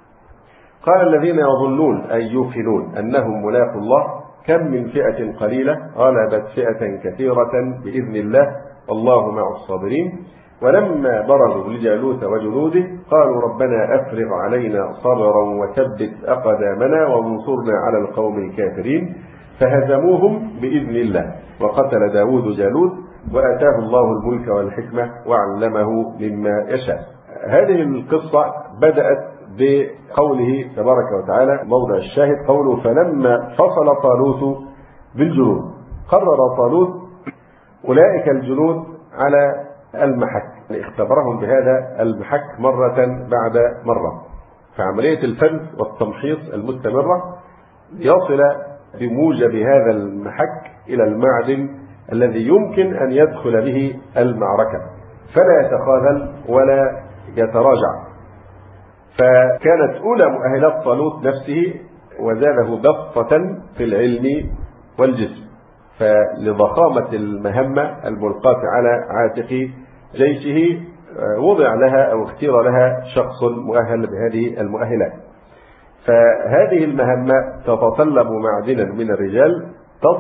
قال الذين يظنون أي يوقنون أنهم ملاقوا الله كم من فئة قليلة غلبت فئة كثيرة بإذن الله والله مع الصابرين. ولما برزوا لجالوت وجنوده قالوا ربنا أفرغ علينا صبرا وثبت أقدامنا وانصرنا على القوم الكافرين فهزموهم بإذن الله وقتل داود جالوت وآتاه الله الملك والحكمة وعلمه مما يشاء. هذه القصة بدأت بقوله تبارك وتعالى موضع الشاهد قوله فلما فصل طالوت بالجنود. قرر طالوت أولئك الجنود على المحك، اختبرهم بهذا المحك مرة بعد مرة، فعملية الفن والتمحيص المستمرة يصل بموجب هذا المحك إلى المعدن الذي يمكن أن يدخل به المعركة فلا يتخاذل ولا يتراجع. فكانت أولى مؤهلات طالوت نفسه وزاده بسطة في العلم والجسم، فلضخامة المهمة الملقاة على عاتق جيشه وضع لها أو اختير لها شخص مؤهل بهذه المؤهلات. فهذه المهمة تتطلب معدنا من الرجال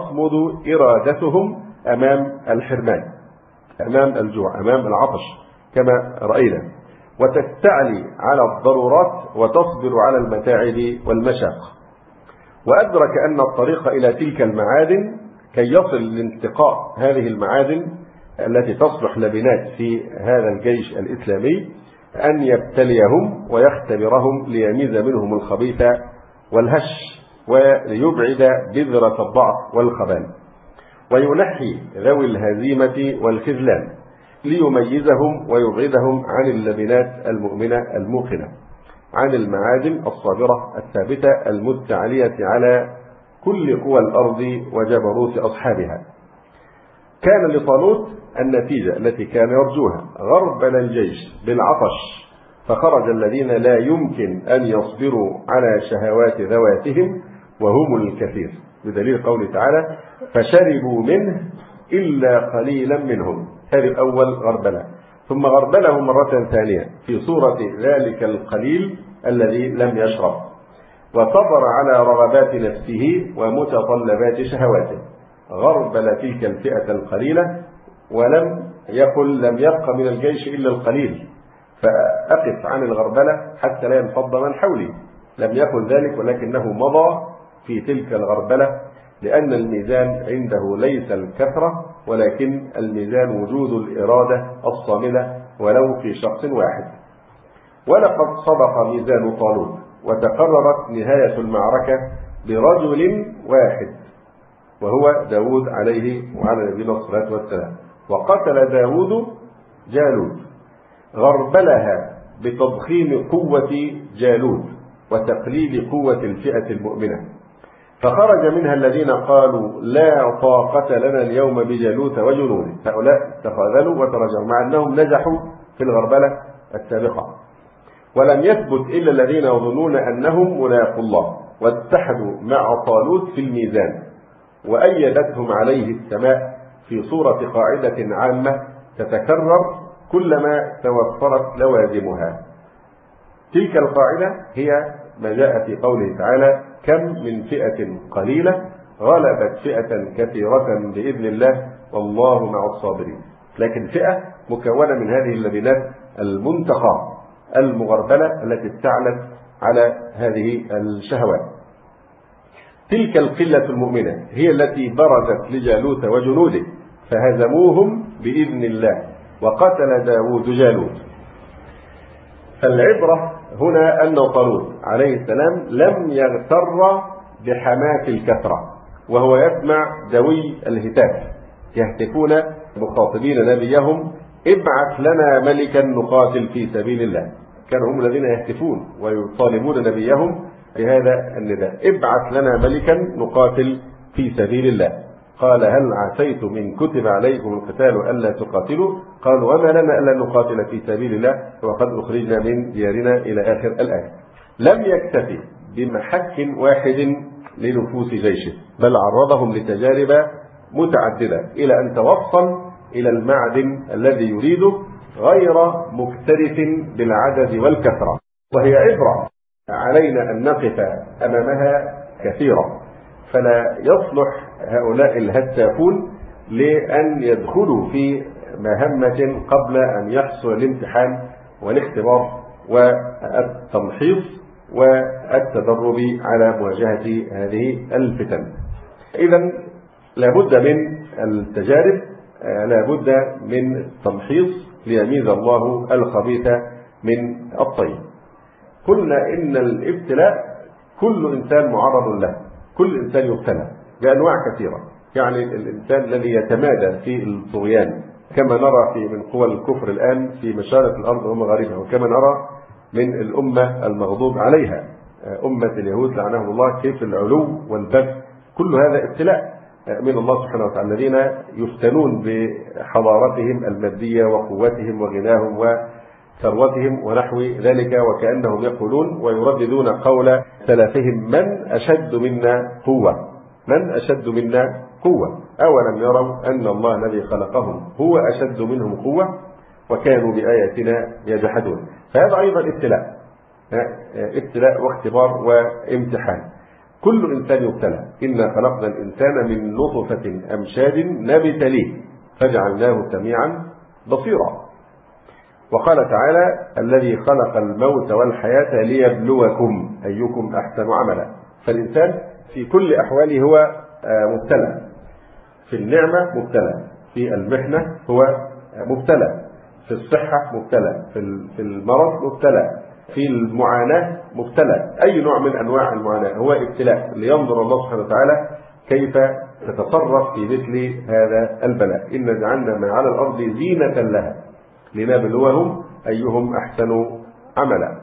تصمد إرادتهم أمام الحرمان، أمام الجوع، أمام العطش، كما رأينا، وتستعلي على الضرورات وتصبر على المتاعب والمشاق. وأدرك أن الطريق إلى تلك المعادن كي يصل لانتقاء هذه المعادن التي تصلح لبنات في هذا الجيش الإسلامي أن يبتليهم ويختبرهم ليميز منهم الخبيث والهش، وليبعد بذرة الضعف والخبال، وينحي ذوي الهزيمة والخذلان، ليميزهم ويبعدهم عن اللبنات المؤمنة الموقنة، عن المعادن الصابرة الثابتة المستعلية على كل قوى الأرض وجبروت أصحابها. كان لطالوت النتيجة التي كان يرجوها: غربل الجيش بالعطش، فخرج الذين لا يمكن أن يصبروا على شهوات ذواتهم وهم الكثير، بدليل قوله تعالى: فشربوا منه إلا قليلا منهم. هذه الأول غربلة، ثم غربله مرة ثانية في صورة ذلك القليل الذي لم يشرب، وصبر على رغبات نفسه ومتطلبات شهواته. غربل تلك الفئة القليلة، ولم يقل لم يبق من الجيش إلا القليل فأقف عن الغربلة حتى لا ينفض من حولي، لم يقل ذلك، ولكنه مضى في تلك الغربلة، لأن الميزان عنده ليس الكثرة، ولكن الميزان وجود الإرادة الصاملة ولو في شخص واحد. ولقد صدق ميزان طالوت، وتقررت نهاية المعركة برجل واحد، وهو داود عليه وعلى نبينا الصلاة والسلام. وقتل داود جالوت، غربلها بتضخيم قوة جالوت وتقليل قوة الفئة المؤمنة، فخرج منها الذين قالوا لا طاقة لنا اليوم بجالوت وجنوده. هؤلاء تخاذلوا وتراجعوا مع أنهم نجحوا في الغربلة السابقة. ولم يثبت إلا الذين يظنون أنهم ملاقوا الله، واتحدوا مع طالوت في الميزان، وأيدتهم عليه السماء في صورة قاعدة عامة تتكرر كلما توفرت لوازمها. تلك القاعدة هي ما جاء في قوله تعالى: كم من فئة قليلة غلبت فئة كثيرة بإذن الله والله مع الصابرين. لكن فئة مكونة من هذه اللبنات المنتقى المغربلة التي استعلت على هذه الشهوات. تلك القلة المؤمنة هي التي برزت لجالوت وجنوده فهزموهم بإذن الله، وقتل داود جالوت. فالعبرة هنا أن طالوت عليه السلام لم يغتر بحماة الكثرة، وهو يسمع دوي الهتاف يهتفون مخاطبين نبيهم: ابعث لنا ملكا نقاتل في سبيل الله. كانوا هم الذين يهتفون ويطالبون نبيهم بهذا النداء: ابعث لنا ملكا نقاتل في سبيل الله. قال: هل عسيتم إن كتب عليكم القتال ألا تقاتلوا؟ قالوا: وما لنا ألا نقاتل في سبيل الله وقد أخرجنا من ديارنا إلى آخر الآية. لم يكتفي بمحك واحد لنفوس جيشه، بل عرضهم لتجارب متعددة إلى أن توصل إلى المعدن الذي يريده، غير مكترث بالعدد والكثرة. وهي عبرة علينا أن نقف أمامها كثيرا، فلا يصلح هؤلاء الهتافون لأن يدخلوا في مهمة قبل أن يحصل الامتحان والاختبار والتمحيص والتدرب على مواجهة هذه الفتن. إذن لابد من التجارب، لابد من التمحيص ليميز الله الخبيث من الطيب. قلنا إن الابتلاء كل إنسان معرض له، كل إنسان يبتلى بأنواع كثيرة. يعني الإنسان الذي يتمادى في الطغيان كما نرى في من قوى الكفر الآن في مشارق الأرض ومغاربها، وكما نرى من الأمة المغضوب عليها أمة اليهود لعنهم الله، كيف العلو والبغي، كل هذا ابتلاء من الله سبحانه وتعالى، الذين يفتنون بحضارتهم المادية وقوتهم وغناهم وثروتهم ونحو ذلك، وكأنهم يقولون ويرددون قول سلفهم: من أشد منا قوة، من أشد منا قوة، أولم يروا أن الله الذي خلقهم هو أشد منهم قوة وكانوا بآياتنا يجحدون. فهذا أيضا ابتلاء، ابتلاء واختبار وامتحان. كل إنسان يبتلى. إنا خلقنا الإنسان من نطفة أمشاج نبتليه فجعلناه سميعا بصيرا. وقال تعالى: الذي خلق الموت والحياة ليبلوكم أيكم أحسن عملا. فالإنسان في كل أحواله هو مبتلى، في النعمة مبتلى، في المحنة هو مبتلى، في الصحة مبتلى، في المرض مبتلى، في المعاناة مبتلى. أي نوع من أنواع المعاناة هو ابتلاء، لينظر الله سبحانه وتعالى كيف تتصرف في مثل هذا البلاء. إن جعلنا ما على الأرض زينة لها لنبلوهم أيهم أحسن عملا.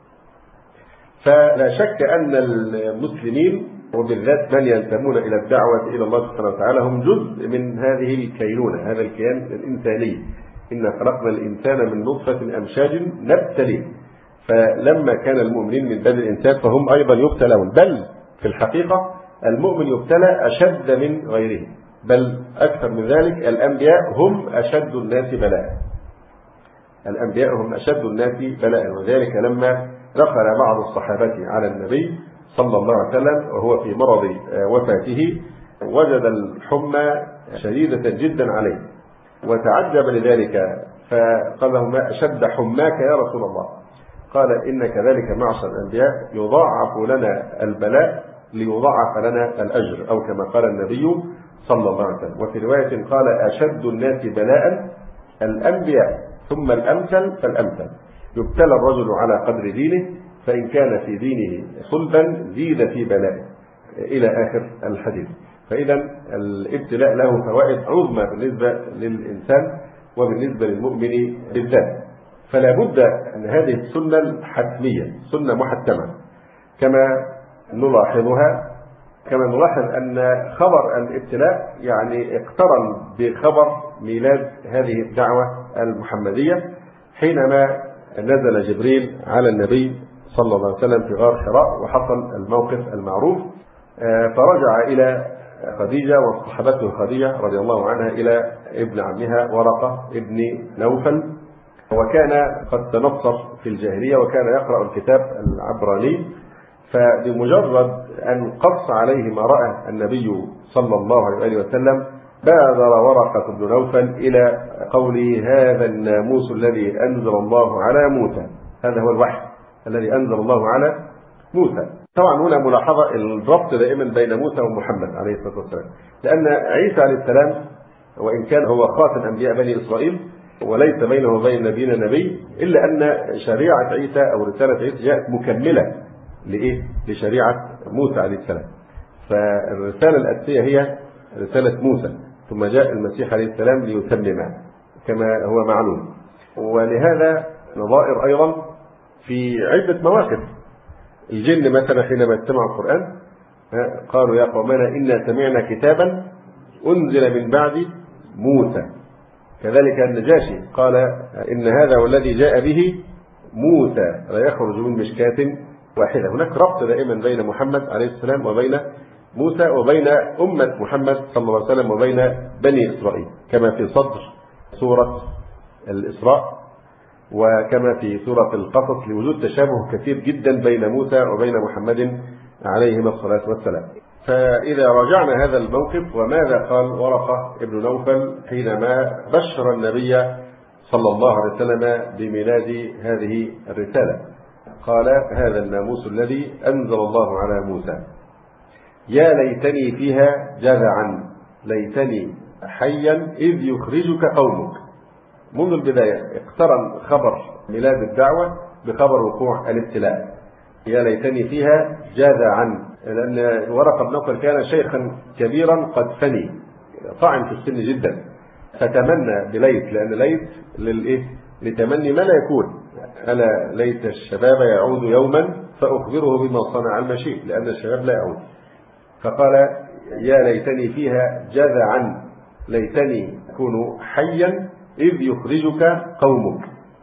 فلا شك أن المسلمين وبالذات من ينتمون إلى الدعوة إلى الله سبحانه وتعالى هم جزء من هذه الكينونة، هذا الكيان الإنساني. إنا خلقنا الإنسان من نطفة أمشاج نبتليه. فلما كان المؤمنين من بني الإنسان فهم أيضا يبتلون، بل في الحقيقة المؤمن يبتلى أشد من غيره، بل أكثر من ذلك الأنبياء هم أشد الناس بلاء. الأنبياء هم أشد الناس بلاء، وذلك لما دخل بعض الصحابة على النبي صلى الله عليه وسلم وهو في مرض وفاته، وجد الحمى شديدة جدا عليه وتعجب لذلك، فقال له: ما أشد حماك يا رسول الله؟ قال: إن كذلك معشر الأنبياء يضاعف لنا البلاء ليضاعف لنا الأجر، أو كما قال النبي صلى الله عليه وسلم. وفي رواية قال: أشد الناس بلاء الأنبياء ثم الأمثل فالأمثل، يبتلى الرجل على قدر دينه، فإن كان في دينه صلبا زيد في بلائه، إلى آخر الحديث. فإذا الابتلاء له فوائد عظمى بالنسبة للإنسان وبالنسبة للمؤمن بالذات. فلا بد أن هذه السنة الحتمية سنة محتمة كما نلاحظها، كما نلاحظ أن خبر الابتلاء يعني اقترن بخبر ميلاد هذه الدعوة المحمدية، حينما نزل جبريل على النبي صلى الله عليه وسلم في غار حراء وحصل الموقف المعروف، فرجع إلى خديجة وصحبته خديجة رضي الله عنها إلى ابن عمها ورقة ابن نوفل، وكان قد تنصر في الجاهلية وكان يقرأ الكتاب العبراني. فبمجرد أن قص عليه ما رأى النبي صلى الله عليه وسلم بادر ورقة بن نوفل إلى قوله: هذا الناموس الذي أنزل الله على موسى. هذا هو الوحي الذي أنزل الله على موسى. طبعا هنا ملاحظة الربط دائما بين موسى ومحمد عليه الصلاة والسلام، لأن عيسى عليه السلام وإن كان هو خاتم أنبياء بني إسرائيل وليس بينه وبين نبينا نبي، إلا أن شريعة عيسى أو رسالة عيسى جاءت مكملة لإيه؟ لشريعة موسى عليه السلام. فالرسالة الأساسية هي رسالة موسى، ثم جاء المسيح عليه السلام ليتممها كما هو معلوم. ولهذا نظائر أيضا في عدة مواقف. الجن مثلا حينما استمعوا القرآن قالوا: يا قومنا إنا سمعنا كتابا أنزل من بعد موسى. كذلك النجاشي قال: إن هذا والذي جاء به موسى لا يخرج من مشكاة واحدة. هناك ربط دائما بين محمد عليه السلام وبين موسى وبين أمة محمد صلى الله عليه وسلم وبين بني إسرائيل، كما في صدر سورة الإسراء وكما في سورة القصص، لوجود تشابه كثير جدا بين موسى وبين محمد عليهما الصلاة والسلام. فإذا راجعنا هذا الموقف وماذا قال ورقة ابن نوفل حينما بشر النبي صلى الله عليه وسلم بميلاد هذه الرسالة، قال: هذا الناموس الذي أنزل الله على موسى، يا ليتني فيها جذعا، ليتني حيا إذ يخرجك قومك. منذ البداية اقترن خبر ميلاد الدعوة بخبر وقوع الابتلاء. يا ليتني فيها جذعا، لأن ورقة بن نوفل كان شيخا كبيرا قد فني، طعن في السن جدا، فتمنى بليت، لأن ليت للإيه؟ لتمني ما لا يكون. ألا ليت الشباب يعود يوما فأخبره بما صنع المشيب، لأن الشباب لا يعود. فقال: يا ليتني فيها جذعا، ليتني أكون حيا إذ يخرجك قومك.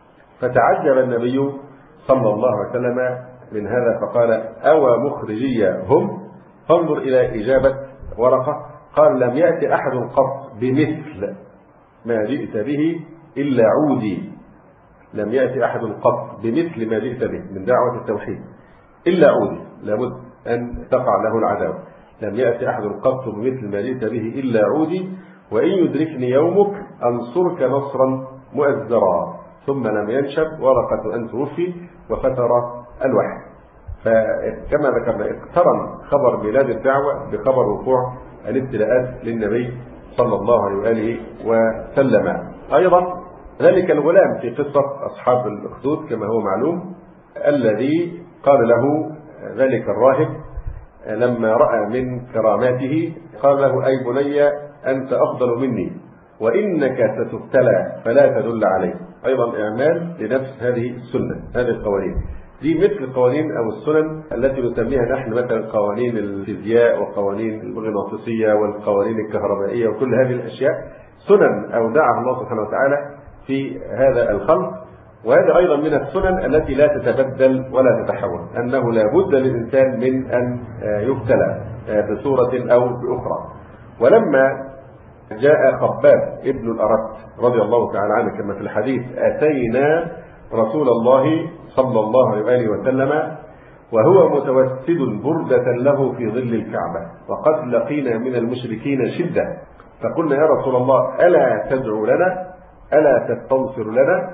فتعجب النبي صلى الله عليه وسلم من هذا فقال: أو مخرجي هم؟ فانظر إلى إجابة ورقة، قال: لم يأتي أحد قط بمثل ما جئت به إلا عودي. لم يأتي أحد قط بمثل ما جئت به من دعوة التوحيد إلا عودي، لابد أن تقع له العداوة. لم يأتي أحد قط بمثل ما جئت به إلا عودي، وإن يدركني يومك أنصرك نصرا مؤزرا. ثم لم ينشب ورقة أن توفي وفتر الوحي. فكما ذكرنا اقترن خبر ميلاد الدعوة بخبر وقوع الابتلاءات للنبي صلى الله عليه وآله وسلم. أيضا ذلك الغلام في قصة أصحاب الأخدود كما هو معلوم، الذي قال له ذلك الراهب لما رأى من كراماته قال له: أي بني أنت أفضل مني وإنك ستبتلى فلا تدل عليه. أيضا إعمال لنفس هذه السنة، هذه القوانين دي مثل القوانين أو السنن التي نسميها نحن مثلا قوانين الفيزياء وقوانين المغناطيسية والقوانين الكهربائية وكل هذه الأشياء سنن أودعها الله سبحانه وتعالى في هذا الخلق. وهذا أيضا من السنن التي لا تتبدل ولا تتحول، أنه لا بد للإنسان من أن يبتلى بصورة أو بأخرى. ولما جاء خباب ابن الأرت رضي الله تعالى عنه كما في الحديث: أتينا رسول الله صلى الله عليه وسلم وهو متوسد بردة له في ظل الكعبة وقد لقينا من المشركين شدة، فقلنا: يا رسول الله ألا تدعو لنا ألا تستنصر لنا؟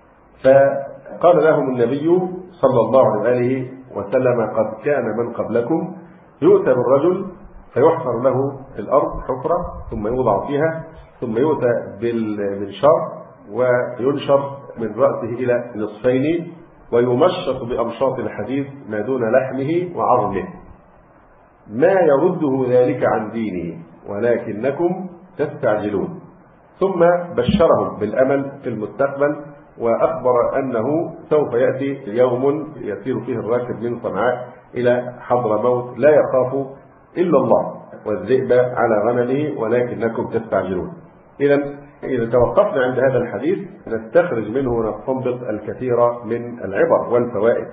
فقال لهم النبي صلى الله عليه وسلم: قد كان من قبلكم يؤتى بالرجل فيحفر له في الأرض حفرة ثم يوضع فيها ثم يؤتى بالمنشار وينشر من رأسه إلى نصفين ويمشط بأمشاط الحديد ما دون لحمه وعظمه، ما يرده ذلك عن دينه ولكنكم تستعجلون. ثم بشرهم بالأمل في المستقبل وأخبر أنه سوف يأتي يوم يسير فيه الراكب من صنعاء إلى حضرموت لا يخاف إلا الله والذئب على غنمه ولكنكم تستعجلون. إذا إذا توقفنا عند هذا الحديث نستخرج منه ونستنبط الكثير من العبر والفوائد.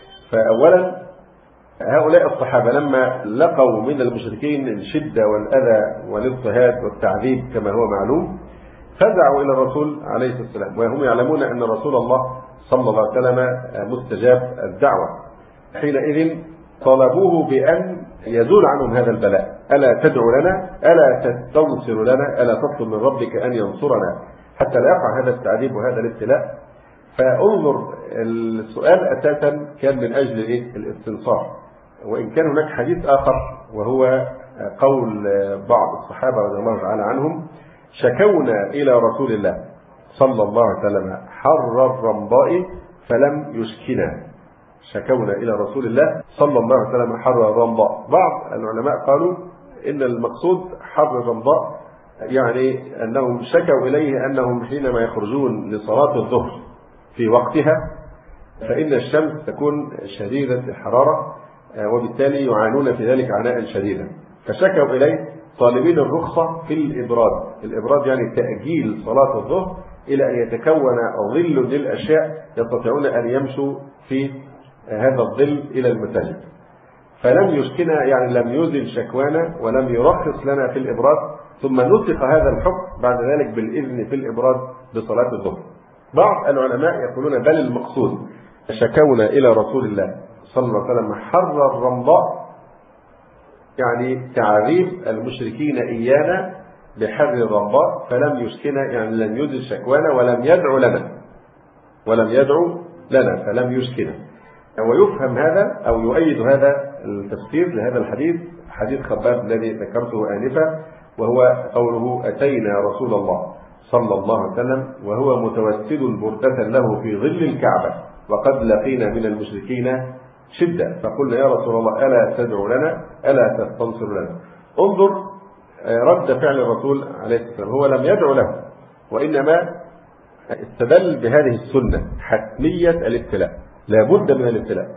فأولا هؤلاء الصحابة لما لقوا من المشركين الشدة والأذى والاضطهاد والتعذيب كما هو معلوم فزعوا إلى الرسول عليه الصلاة والسلام، وهم يعلمون أن رسول الله صلى الله عليه وسلم مستجاب الدعوة. حينئذ طلبوه بأن يزول عنهم هذا البلاء: ألا تدعو لنا ألا تستنصر لنا ألا تطلب من ربك أن ينصرنا حتى لا يقع هذا التعذيب وهذا الابتلاء. فانظر السؤال أساسا كان من أجل الاستنصار، وإن كان هناك حديث آخر وهو قول بعض الصحابة رضي الله تعالى عنهم: شكونا إلى رسول الله صلى الله عليه وسلم حر الرمضاء فلم يشكنا. شكونا إلى رسول الله صلى الله عليه وسلم حر الرمضاء. بعض العلماء قالوا إن المقصود حر الرمضاء يعني أنهم شكوا إليه أنهم حينما يخرجون لصلاة الظهر في وقتها فإن الشمس تكون شديدة الحرارة وبالتالي يعانون في ذلك عناء شديدا، فشكوا إليه طالبين الرخصة في الإبراد. الإبراد يعني تأجيل صلاة الظهر إلى أن يتكون ظل للأشياء يستطيعون أن يمشوا في هذا الظل إلى المساجد. فلم يشكنا يعني لم يزل شكوانا ولم يرخص لنا في الإبراد، ثم نسخ هذا الحكم بعد ذلك بالإذن في الإبراد بصلاة الظهر. بعض العلماء يقولون بل المقصود شكونا إلى رسول الله صلى الله عليه وسلم حر الرمضاء يعني تعذيب المشركين إيانا بحر الرمضاء فلم يشكنا يعني لم يزل شكوانا ولم يدعو لنا ولم يدعو لنا فلم يشكنا. ويفهم هذا أو يؤيد هذا التفسير لهذا الحديث حديث خباب الذي ذكرته آنفا، وهو قوله: أتينا رسول الله صلى الله عليه وسلم وهو متوسد بردة له في ظل الكعبة وقد لقينا من المشركين شدة، فقلنا: يا رسول الله ألا تدعو لنا ألا تستنصر لنا؟ انظر رد فعل الرسول عليه الصلاة والسلام، هو لم يدعو له وإنما استدل بهذه السنة حتمية الابتلاء، لا بد من الابتلاء،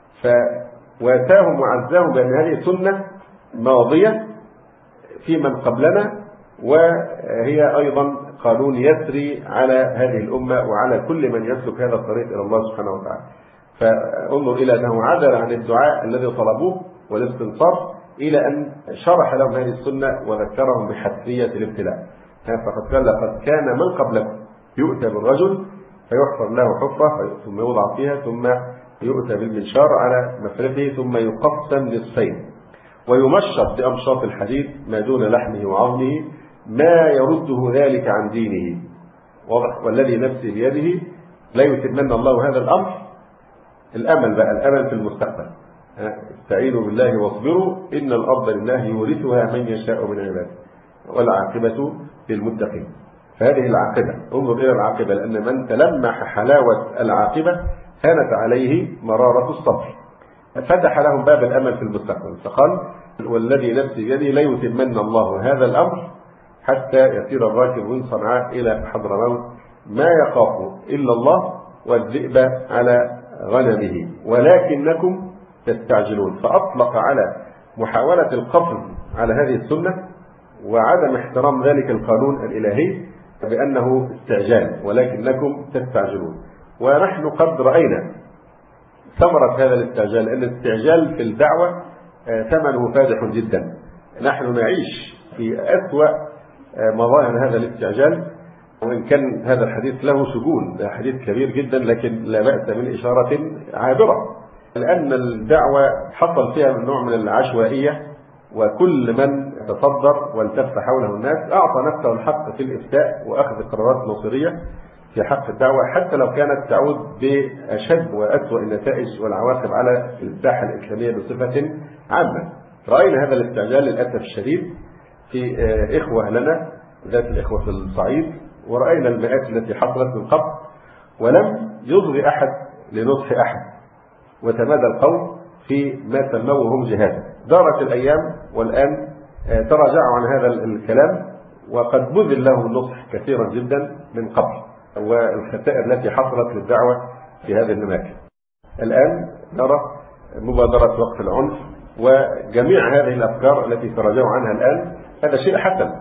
فواتاهم وعزاهم بأن هذه سنة ماضية في من قبلنا وهي أيضا قانون يسري على هذه الأمة وعلى كل من يسلك هذا الطريق إلى الله سبحانه وتعالى. فانظر إلى أنه عدل عن الدعاء الذي طلبوه والاستنصار إلى أن شرح لهم هذه السنة وذكرهم بحتمية الابتلاء. فقد قال: لقد كان من قبلكم يؤتى بالرجل فيحفر له حفرة ثم يوضع فيها ثم يؤتى بالمنشار على مفرده ثم يقسم نصفين ويمشط بأمشاط الحديد ما دون لحمه وعظمه، ما يرده ذلك عن دينه. واضح؟ والذي نفسي بيده لا يتمنى الله هذا الأمر. الأمل بقى، الأمل في المستقبل، استعينوا بالله واصبروا إن الأرض لله يورثها من يشاء من عباده والعاقبة للمتقين. فهذه العاقبة، انظر إلى العاقبة، لأن من تلمح حلاوة العاقبة هانت عليه مرارة الصبر. فتح لهم باب الأمل في المستقبل، فقال والذي نفسي بيده لا يتمن الله هذا الأمر حتى يسير الراكب من صنعاء إلى حضرموت ما يخاف إلا الله والذئب على غنمه ولكنكم تستعجلون. فأطلق على محاولة القفز على هذه السنة وعدم احترام ذلك القانون الإلهي بأنه استعجال، ولكنكم تستعجلون. ونحن قد رأينا ثمرة هذا الاستعجال، لأن الاستعجال في الدعوة ثمنه فادح جدا. نحن نعيش في أسوأ مظاهر هذا الاستعجال، وإن كان هذا الحديث له شجون، ده حديث كبير جدا، لكن لا بأس من إشارة عابرة، لأن الدعوة حصل فيها من نوع من العشوائية، وكل من تصدر والتف حوله الناس أعطى نفسه الحق في الإفتاء وأخذ قرارات مصيرية في حق الدعوة، حتى لو كانت تعود بأشد وأسوأ النتائج والعواقب على الساحة الإسلامية بصفة عامة. رأينا هذا الاستعجال للأسف الشديد في إخوة لنا ذات الإخوة في الصعيد، ورأينا المئات التي حصلت من قبل، ولم يضغي أحد لنصح أحد، وتمادى القوم في ما سموهم جهادا. دارت الأيام والآن تراجعوا عن هذا الكلام، وقد بذل لهم النصح كثيرا جدا من قبل، والخسائر التي حصلت للدعوة في هذه الأماكن. الآن نرى مبادرة وقف العنف وجميع هذه الأفكار التي تراجعوا عنها الآن، هذا شيء حسن،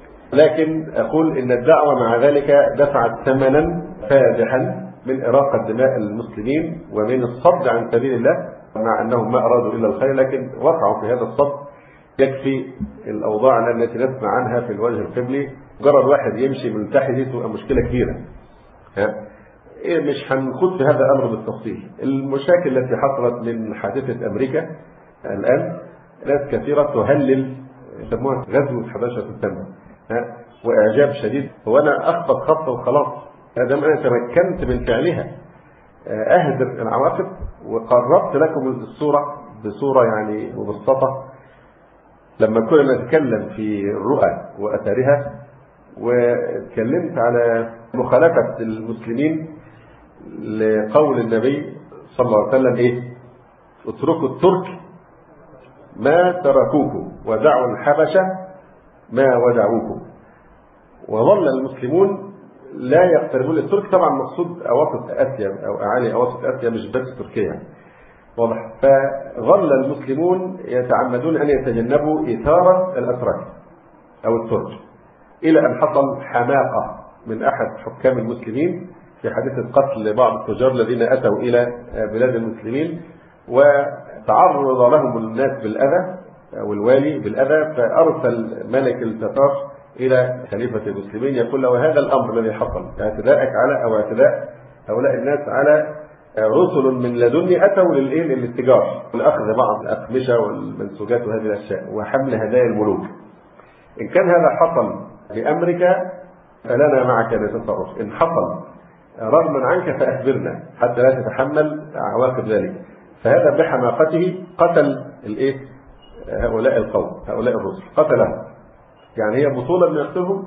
لكن أقول إن الدعوة مع ذلك دفعت ثمنا فادحا من إراقة دماء المسلمين ومن الصد عن سبيل الله، مع أنهم ما أرادوا إلا الخير، لكن وقعوا في هذا الصد. يكفي الأوضاع التي نسمع عنها في الوجه القبلي، مجرد واحد يمشي ملتحي تبقى مشكلة كبيرة. ها؟ إيه مش هنخوض في هذا الأمر بالتفصيل. المشاكل التي حصلت من حادثة أمريكا الآن، ناس كثيرة تهلل يسموها غزو أحد عشر سبتمبر، وإعجاب شديد. هو أنا أخطط خطة وخلاص، هذا ما أنا تمكنت من فعلها، أهدر العواقب وقربت لكم الصورة بصورة يعني مبسطة. لما كنا نتكلم في الرؤى وأثارها، واتكلمت على مخالفة المسلمين لقول النبي صلى الله عليه وسلم إيه؟ اتركوا الترك ما تركوكم ودعوا الحبشة ما ودعوكم. وظل المسلمون لا يقتربون للترك، طبعا مقصود أواسط آسيا أو أعالي أواسط آسيا، مش بس تركيا، واضح. فظل المسلمون يتعمدون أن يتجنبوا إثارة الأتراك أو الترك، إلى أن حصل حماقة من أحد حكام المسلمين في حادثة قتل بعض التجار الذين أتوا إلى بلاد المسلمين، وتعرض لهم الناس بالأذى أو الوالي بالأذى، فأرسل ملك التتار إلى خليفة المسلمين يقول له هذا الأمر الذي حصل اعتداءك على أو اعتداء هؤلاء الناس على رسل من لدني أتوا للإيه للاتجار لأخذ بعض الأقمشة والمنسوجات وهذه الأشياء وحمل هدايا الملوك. إن كان هذا حصل لأمريكا فلنا معك نتصرف، إن حصل رغما عنك فأخبرنا حتى لا تتحمل عواقب ذلك. فهذا بحماقته قتل الإيه هؤلاء القوم هؤلاء الرسل، قتلهم، يعني هي بطولة من يقتلهم،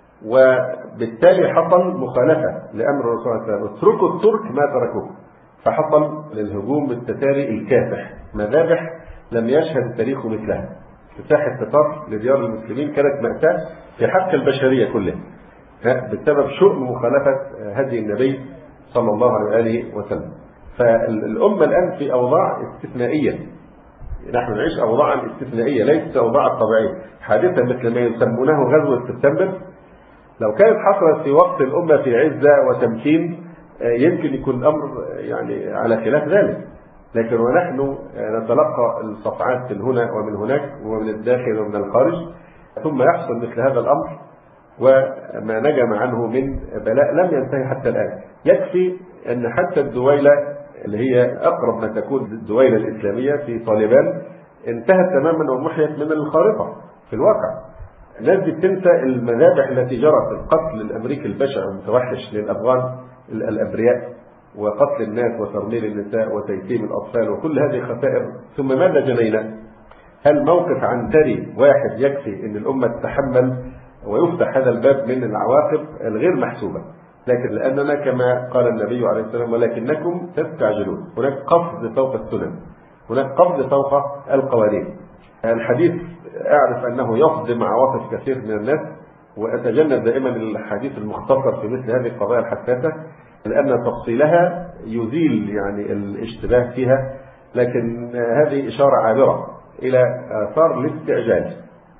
وبالتالي حصل مخالفة لأمر الرسول صلى الله عليه وسلم اتركوا الترك ما تركوه، فحصل للهجوم بالتتاري الكافح، مذابح لم يشهد التاريخ مثلها. افتتاح التتار لديار المسلمين كانت مأساة في حق البشرية كلها بسبب شؤم مخالفة هدي النبي صلى الله عليه وسلم. فالأمة الآن في أوضاع استثنائية، نحن نعيش أوضاعا استثنائية ليست أوضاع طبيعية. حادثة مثل ما يسمونه غزوة سبتمبر لو كانت حصلت في وقت الأمة في عزة وتمكين يمكن يكون الأمر يعني على خلاف ذلك، لكن ونحن نتلقى الصفعات من هنا ومن هناك ومن الداخل ومن الخارج، ثم يحصل مثل هذا الأمر وما نجم عنه من بلاء لم ينتهي حتى الآن. يكفي أن حتى الدويلة اللي هي أقرب ما تكون الدويلة الإسلامية في طالبان انتهت تماما ومحيت من الخارطة في الواقع. الناس بتنسى المذابح التي جرت، القتل الأمريكي البشع المتوحش للأفغان الأبرياء وقتل الناس وترميل النساء وتيتيم الأطفال وكل هذه خسائر، ثم ماذا جنينا؟ هل موقف عنتري واحد يكفي أن الأمة تتحمل ويفتح هذا الباب من العواقب الغير محسوبة؟ لكن لأننا كما قال النبي عليه السلام ولكنكم تستعجلون، هناك قفز فوق السنن، هناك قفز فوق القوانين. الحديث أعرف أنه يصدم عواطف كثير من الناس، وأتجنب دائما الحديث المختصر في مثل هذه القضايا الحساسة لأن تفصيلها يزيل يعني الاشتباه فيها، لكن هذه إشارة عابرة إلى آثار الاستعجال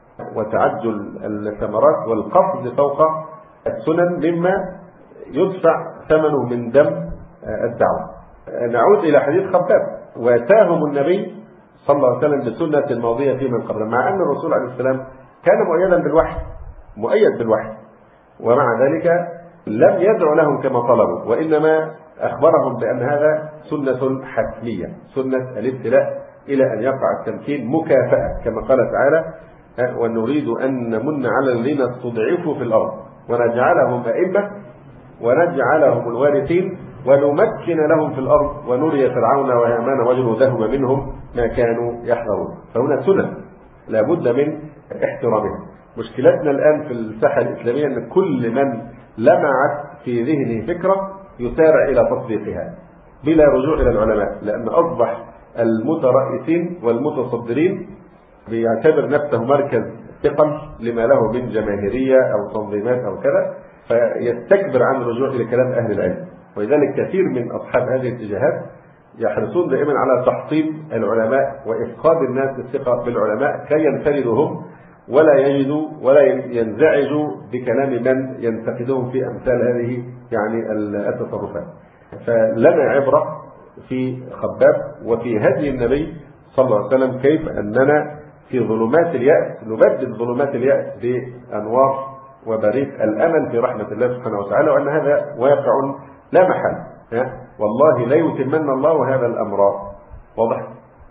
وتعجل الثمرات والقفز فوق السنن مما يدفع ثمنه من دم الدعوة. نعود إلى حديث خباب: واتاهم النبي صلى الله عليه وسلم بسنة الماضية في من قبل، مع أن الرسول عليه السلام كان مؤيدا بالوحي مؤيد بالوحي، ومع ذلك لم يدعو لهم كما طلبوا، وإنما أخبرهم بأن هذا سنة حتمية، سنة الابتلاء إلى أن يقع التمكين مكافأة، كما قال تعالى: ونريد أن نمن على الذين استضعفوا في الأرض ونجعلهم أئمة ونجعلهم الوارثين ونمكن لهم في الأرض ونري فرعون وهامان وجنودهما منهم ما كانوا يحذرون. فهنا سنة لا بد من احترامها. مشكلتنا الآن في الساحة الإسلامية أن كل من لمعت في ذهنه فكرة يسارع إلى تطبيقها بلا رجوع إلى العلماء، لأن أصبح المترأسين والمتصدرين بيعتبر نفسه مركز ثقل لما له من جماهيرية أو تنظيمات أو كذا، فيستكبر عن الرجوع إلى كلام أهل العلم. ولذلك كثير من أصحاب هذه الاتجاهات يحرصون دائما على تحطيم العلماء وإفقاد الناس الثقة بالعلماء كي ينفردوا هم ولا يجدوا ولا ينزعجوا بكلام من ينتقدهم في أمثال هذه يعني التصرفات. فلنا عبرة في خباب وفي هدي النبي صلى الله عليه وسلم كيف أننا في ظلمات اليأس نبدل ظلمات اليأس بأنوار وبريق الأمل في رحمة الله سبحانه وتعالى، وأن هذا واقع لا محل، والله لا يتمنى الله هذا الأمر. واضح؟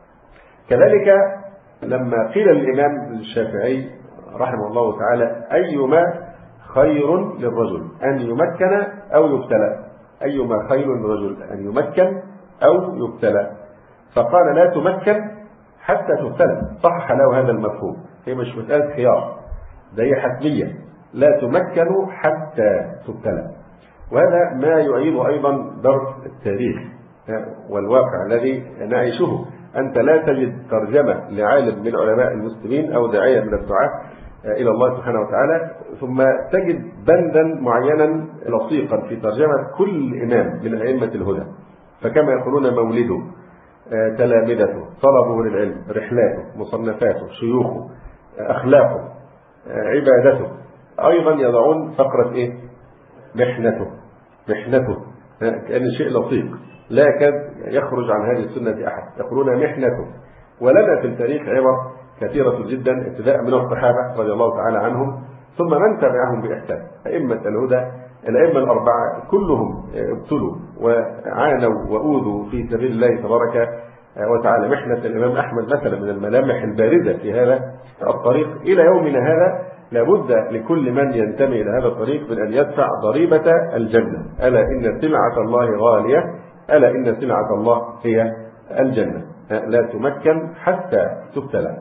كذلك لما قيل الإمام الشافعي رحمه الله تعالى: أيما خير للرجل أن يمكن أو يبتلى، أيما خير للرجل أن يمكن أو يبتلى، فقال: لا تمكن حتى تبتلى. صح له هذا المفهوم، هي مش مسألة خيار، ده هي حتمية، لا تمكن حتى تبتلى. وهذا ما يعيد أيضا درس التاريخ والواقع الذي نعيشه. أنت لا تجد ترجمة لعالم من علماء المسلمين أو داعية من الدعاة إلى الله سبحانه وتعالى ثم تجد بندا معينا لصيقا في ترجمة كل إمام من أئمة الهدى. فكما يقولون: مولده، تلامذته، طلبه للعلم، رحلاته، مصنفاته، شيوخه، أخلاقه، عبادته. أيضا يضعون فقرة إيه؟ محنته، محنته، كأن شيء لطيق لا يكاد يخرج عن هذه السنة أحد، يقولون محنته. ولنا في التاريخ عبر كثيرة جدا، ابتداء من الصحابة رضي الله تعالى عنهم ثم من تبعهم بإحسان. أئمة الهدى الأئمة الأربعة كلهم ابتلوا وعانوا وأوذوا في سبيل الله تبارك وتعالى. محنة الإمام أحمد مثلا من الملامح البارزة في هذا الطريق. إلى يومنا هذا لابد لكل من ينتمي إلى هذا الطريق من أن يدفع ضريبة الجنة. ألا إن سلعة الله غالية، ألا إن سلعة الله هي الجنة. لا تمكن حتى تبتلى.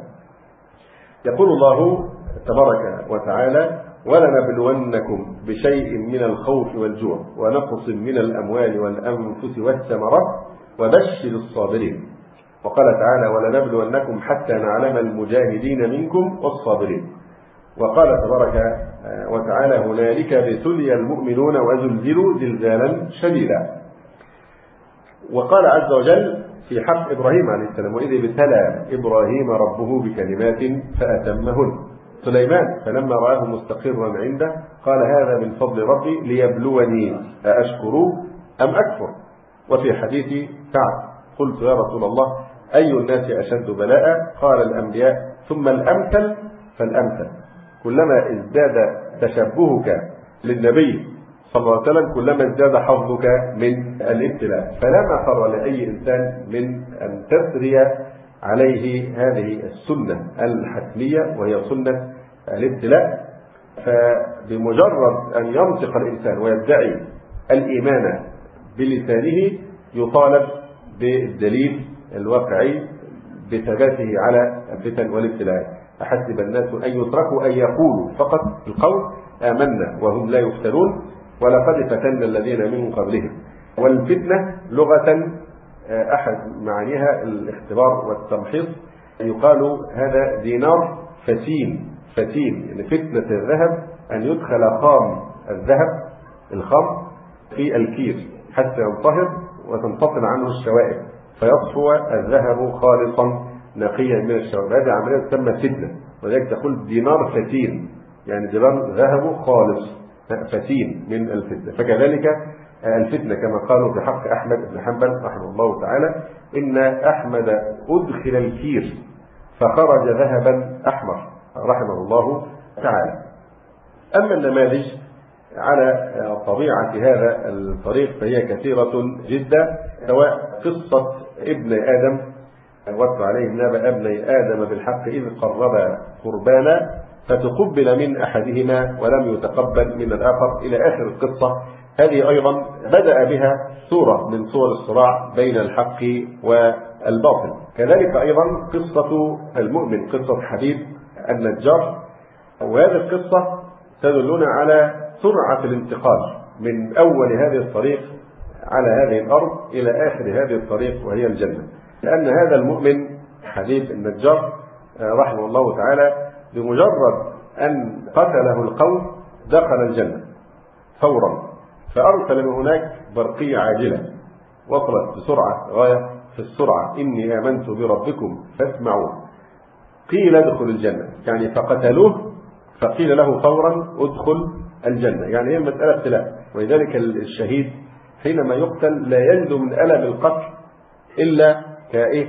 يقول الله تبارك وتعالى: ولنبلونكم بشيء من الخوف والجوع ونقص من الأموال والأنفس والثمرات وبشر الصابرين. وقال تعالى: ولنبلونكم حتى نعلم المجاهدين منكم والصابرين. وقال تبارك وتعالى: هنالك ابتلي المؤمنون وزلزلوا زلزالا شديدا. وقال عز وجل في حق إبراهيم عليه السلام: وإذ ابتلى إبراهيم ربه بكلمات فأتمهن. سليمان فلما رآه مستقرا عنده قال: هذا من فضل ربي ليبلوني أأشكر أم أكفر. وفي حديث كعب: قلت يا رسول الله أي الناس أشد بلاء؟ قال: الأنبياء ثم الأمثل فالأمثل. كلما ازداد تشبهك للنبي صلى الله عليه وسلم كلما ازداد حظك من الابتلاء. فلا مفر لأي إنسان من أن تسري عليه هذه السنة الحتمية وهي سنة الابتلاء. فبمجرد أن ينطق الإنسان ويدعي الإيمان بلسانه يطالب بالدليل الواقعي بثباته على الفتن والابتلاءات. أحسب الناس أن يتركوا أن يقولوا فقط القول آمنا وهم لا يفتنون ولقد فتنا الذين من قبلهم. والفتنة لغة أحد معانيها الاختبار والتمحيص. يقال هذا دينار فتين، فتين يعني فتنة الذهب أن يدخل خام الذهب الخام في الكير حتى ينطهر وتنفصل عنه الشوائب فيصفو الذهب خالصا نقيا من الشوائب. هذه عملية تسمى فتنة، ولذلك تقول دينار فتين يعني دينار ذهب خالص فتين من الفتنة. فكذلك الفتنة كما قالوا في حق أحمد بن حنبل رحمه الله تعالى إن أحمد أدخل الكير فخرج ذهبا أحمر رحمه الله تعالى. أما النماذج على طبيعة هذا الطريق فهي كثيرة جدا، سواء قصة ابن آدم واتل عليهم نبأ ابني آدم بالحق إذ قربا قربانا فتقبل من أحدهما ولم يتقبل من الآخر إلى آخر القصة. هذه أيضا بدأ بها سورة من صور الصراع بين الحق والباطل. كذلك أيضا قصة المؤمن، قصة حبيب النجار، وهذه القصة تدلنا على سرعة الانتقال من أول هذه الطريق على هذه الأرض إلى آخر هذه الطريق وهي الجنة. لأن هذا المؤمن حبيب النجار رحمه الله تعالى بمجرد أن قتله القوم دخل الجنة فورا، فأرسل من هناك برقية عاجلة وصلت بسرعة غاية في السرعة إني آمنت بربكم فاسمعوا. قيل ادخل الجنة يعني فقتلوه فقيل له فورا ادخل الجنة. يعني هي المسألة ابتلاء. ولذلك الشهيد حينما يقتل لا ينجو من ألم القتل إلا كإيه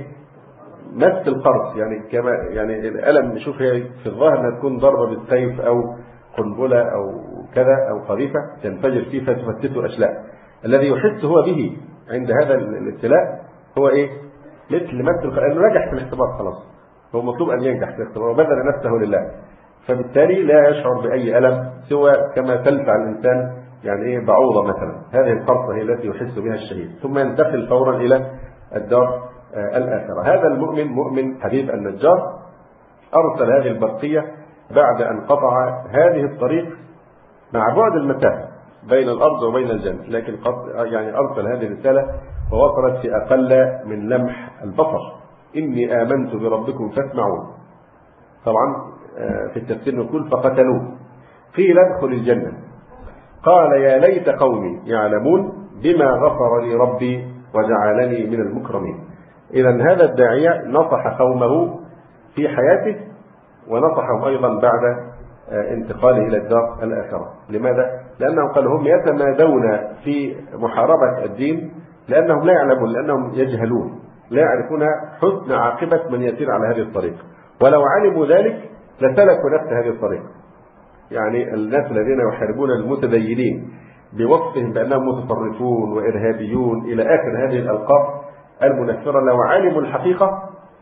مس القرص، يعني كما يعني الألم نشوف هي في الظاهر انها تكون ضربة بالسيف أو قنبلة أو كذا أو قذيفة تنفجر فيه فتفتته أشلاء. الذي يحس هو به عند هذا الابتلاء هو إيه؟ مثل مس القرص، لأنه نجح في الاختبار خلاص، هو مطلوب أن ينجح في الاختبار وبذل نفسه لله، فبالتالي لا يشعر بأي ألم سوى كما تلفع الإنسان يعني إيه بعوضة مثلا. هذه القرصة هي التي يحس بها الشهيد، ثم ينتقل فورا إلى الدار الآخرة. هذا المؤمن مؤمن حبيب النجار أرسل هذه البرقية بعد أن قطع هذه الطريق مع بعد المسافة بين الأرض وبين الجنة، لكن يعني أرسل هذه الرسالة ووصلت في أقل من لمح البصر إني آمنت بربكم فاسمعون. طبعا في التفسير نقول فقتلوه قيل ادخل الجنة قال يا ليت قومي يعلمون بما غفر لي ربي وجعلني من المكرمين. إذا هذا الداعية نصح قومه في حياته ونصحهم أيضا بعد انتقاله إلى الدار الآخرة. لماذا؟ لأنهم قالوا هم يتمادون في محاربة الدين لأنهم لا يعلمون، لأنهم يجهلون، لا يعرفون حسن عاقبة من يسير على هذه الطريق، ولو علموا ذلك لسلكوا نفس هذه الطريق. يعني الناس الذين يحاربون المتدينين بوصفهم بأنهم متطرفون وإرهابيون إلى آخر هذه الألقاب المنفرة، لو علموا الحقيقة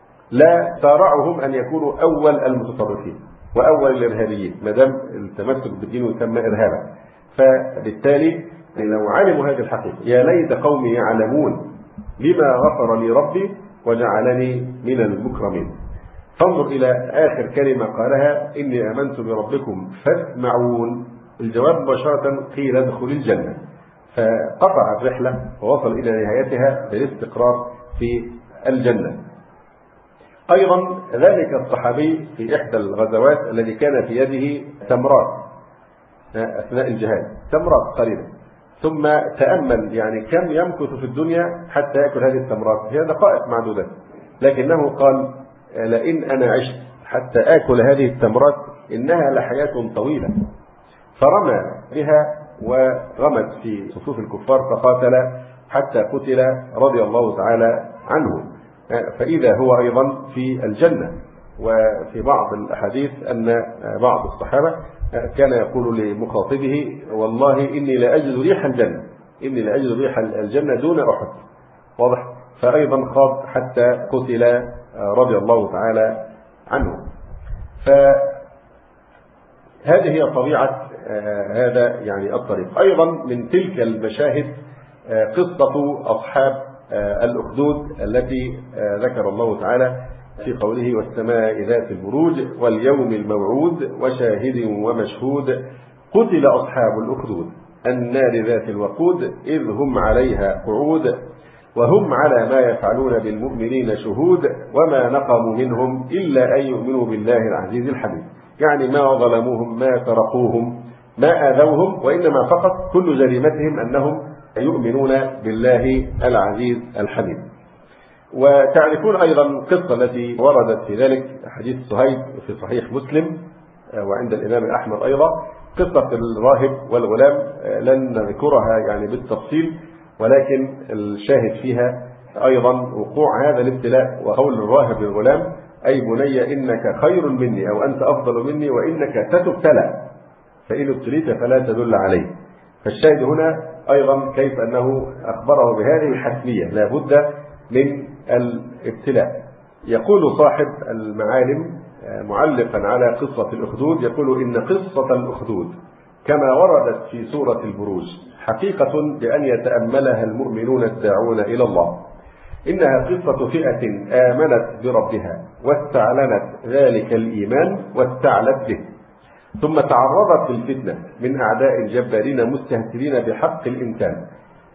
لا سارعهم أن يكونوا أول المتطرفين وأول الإرهابيين ما دام التمسك بالدين يسمى إرهابا. فبالتالي لو علموا هذه الحقيقة يا ليت قومي يعلمون بما غفر لي ربي وجعلني من المكرمين. فانظر إلى آخر كلمة قالها إني آمنت بربكم فاسمعون. الجواب مباشرة قيل ادخل الجنة، فقطع الرحلة ووصل إلى نهايتها بالاستقرار في الجنة. أيضا ذلك الصحابي في إحدى الغزوات الذي كان في يده تمرات أثناء الجهاد، تمرات قليلة، ثم تأمل يعني كم يمكث في الدنيا حتى يأكل هذه التمرات، هي دقائق معدودة، لكنه قال لئن أنا عشت حتى آكل هذه التمرات إنها لحياة طويلة. فرمى بها وغمت في صفوف الكفار فقاتل حتى قتل رضي الله تعالى عنه، فإذا هو أيضا في الجنة. وفي بعض الأحاديث أن بعض الصحابة كان يقول لمخاطبه والله إني لأجد ريح الجنة، إني لأجد ريح الجنة دون أحد، واضح. فأيضا خاض حتى قتل رضي الله تعالى عنه. هذه هي طبيعة هذا يعني الطريق. أيضا من تلك المشاهد قصة أصحاب الأخدود التي ذكر الله تعالى في قوله والسماء ذات البروج واليوم الموعود وشاهد ومشهود قتل أصحاب الأخدود النار ذات الوقود إذ هم عليها قعود وهم على ما يفعلون بالمؤمنين شهود وما نقموا منهم إلا أن يؤمنوا بالله العزيز الحميد. يعني ما ظلموهم ما سرقوهم ما آذوهم، وإنما فقط كل جريمتهم أنهم يؤمنون بالله العزيز الحميد. وتعرفون أيضا القصة التي وردت في ذلك حديث صهيب في صحيح مسلم وعند الإمام أحمد أيضا، قصة الراهب والغلام، لن نذكرها يعني بالتفصيل، ولكن الشاهد فيها أيضا وقوع هذا الابتلاء وقول الراهب للغلام أي بني إنك خير مني أو أنت أفضل مني وإنك ستبتلى فإن ابتليت فلا تدل عليه. فالشاهد هنا أيضا كيف أنه أخبره بهذه الحتمية لا بد من الابتلاء. يقول صاحب المعالم معلقا على قصة الأخدود، يقول إن قصة الأخدود كما وردت في سورة البروج حقيقة بأن يتأملها المؤمنون الداعون إلى الله. إنها قصة فئة آمنت بربها واستعلنت ذلك الإيمان واستعلت به، ثم تعرضت للفتنة من أعداء جبارين مستهترين بحق الإنسان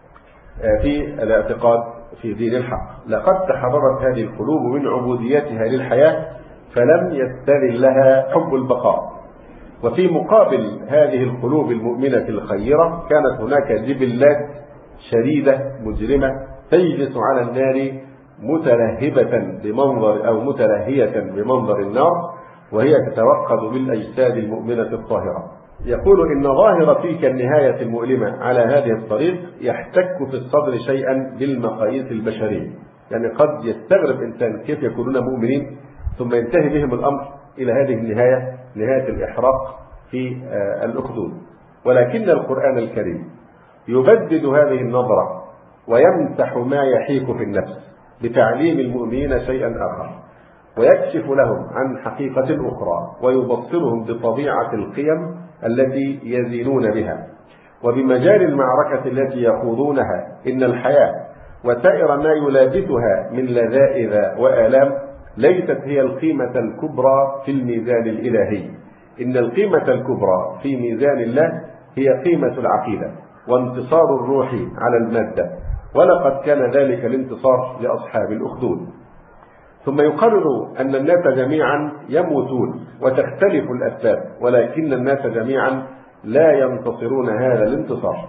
في الاعتقاد في دين الحق. لقد تحررت هذه القلوب من عبوديتها للحياة فلم يستذل لها حب البقاء. وفي مقابل هذه القلوب المؤمنة الخيرة كانت هناك جبلات شديدة مجرمة تجلس على النار متلهبة بمنظر أو متلهية بمنظر النار وهي تتوقد بالأجساد المؤمنة الطاهرة. يقول إن ظاهر تلك النهاية المؤلمة على هذه الطريق يحتك في الصدر شيئا بالمقاييس البشرية. يعني قد يستغرب إنسان كيف يكونون مؤمنين ثم ينتهي بهم الأمر إلى هذه النهاية، نهاية الإحراق في الأخدود. ولكن القرآن الكريم يبدد هذه النظرة ويمسح ما يحيك في النفس بتعليم المؤمنين شيئا آخر، ويكشف لهم عن حقيقة أخرى ويبصرهم بطبيعة القيم التي يزينون بها وبمجال المعركة التي يخوضونها. إن الحياة وسائر ما يلابسها من لذائذ وآلام ليست هي القيمة الكبرى في الميزان الإلهي. إن القيمة الكبرى في ميزان الله هي قيمة العقيدة وانتصار الروح على المادة، ولقد كان ذلك الانتصار لأصحاب الأخدود. ثم يقرر أن الناس جميعا يموتون وتختلف الأسباب، ولكن الناس جميعا لا ينتصرون هذا الانتصار.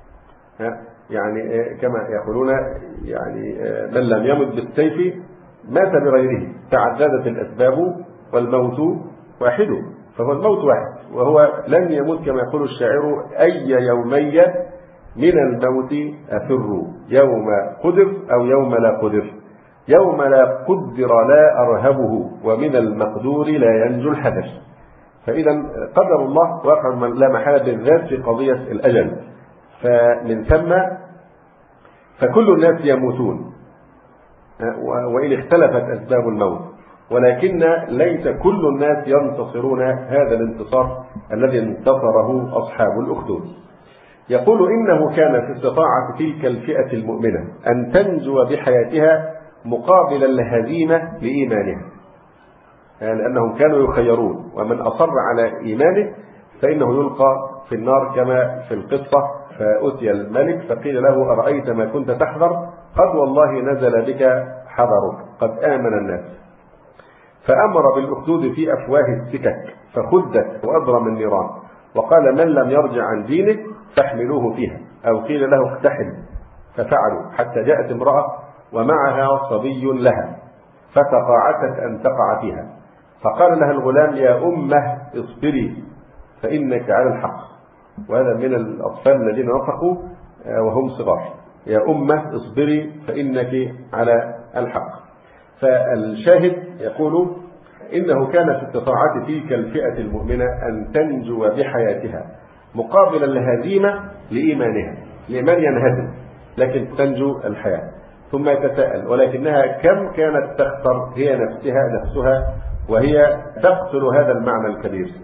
يعني كما يقولون يعني من لم يمت بالسيف مات بغيره، تعددت الأسباب والموت واحد، فهو الموت واحد وهو لن يموت كما يقول الشاعر أي يومي من الموت أفر يوم قدر أو يوم لا قدر، يوم لا قدر لا أرهبه ومن المقدور لا ينجو الحدث. فإذا قدر الله واقع لا محالة بالذات في قضية الأجل، فمن ثم فكل الناس يموتون وإن اختلفت أسباب الموت، ولكن ليس كل الناس ينتصرون هذا الانتصار الذي انتصره أصحاب الأخدود. يقول إنه كان في استطاعة تلك الفئة المؤمنة أن تنجو بحياتها مقابل الهزيمة لإيمانها، يعني لأنهم كانوا يخيرون، ومن أصر على إيمانه فإنه يلقى في النار كما في القصة. فأتي الملك فقيل له أرأيت ما كنت تحذر؟ قد والله نزل بك حذرك قد آمن الناس. فأمر بالأخدود في أفواه السكك فخدت وأضرم النيران، وقال من لم يرجع عن دينه فاحملوه فيها، أو قيل له اقتحم، ففعلوا حتى جاءت امرأة ومعها صبي لها فتقاعست أن تقع فيها، فقال لها الغلام يا أمه اصبري فإنك على الحق. وهذا من الأطفال الذين نطقوا وهم صغار، يا أمه اصبري فإنك على الحق. فالشاهد يقول إنه كان في استطاعة تلك الفئة المؤمنة أن تنجو بحياتها مقابل الهزيمة لإيمانها. الإيمان ينهزم لكن تنجو الحياة. ثم يتساءل ولكنها كم كانت تخسر هي نفسها نفسها وهي تقتل هذا المعنى الكبير.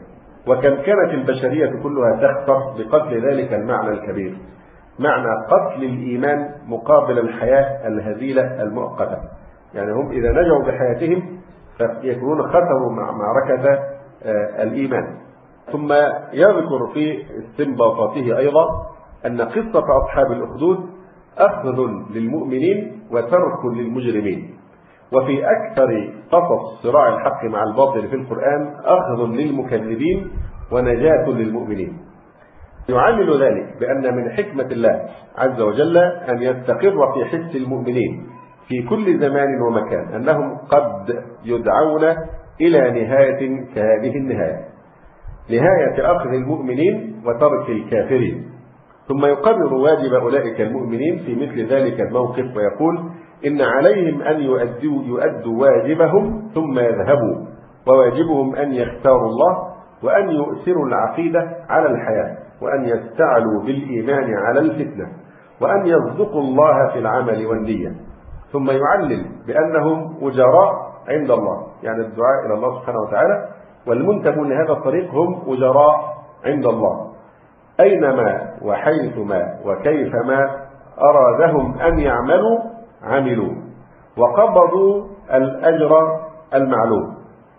وكم كانت البشرية كلها تخطر بقتل ذلك المعنى الكبير، معنى قتل الإيمان مقابل الحياة الهزيلة المؤقتة. يعني هم إذا نجوا بحياتهم فيكونون خسروا مع معركة الإيمان. ثم يذكر في استنباطاته أيضا أن قصة أصحاب الأخدود أخذ للمؤمنين وترك للمجرمين، وفي أكثر قصص صراع الحق مع الباطل في القرآن أخذ للمكذبين ونجاة للمؤمنين. يعامل ذلك بأن من حكمة الله عز وجل أن يستقر في حس المؤمنين في كل زمان ومكان أنهم قد يدعون إلى نهاية كهذه النهاية، نهاية أخذ المؤمنين وترك الكافرين. ثم يقرر واجب أولئك المؤمنين في مثل ذلك الموقف ويقول إن عليهم أن يؤدوا, يؤدوا واجبهم ثم يذهبوا، وواجبهم أن يختاروا الله وأن يؤثروا العقيدة على الحياة، وأن يستعلوا بالإيمان على الفتنة، وأن يصدقوا الله في العمل والنية. ثم يعلل بأنهم أجراء عند الله، يعني الدعاء إلى الله سبحانه وتعالى، والمنتهون لهذا الطريق هم أجراء عند الله، أينما وحيثما وكيفما أرادهم أن يعملوا عملوا، وقبضوا الأجر المعلوم،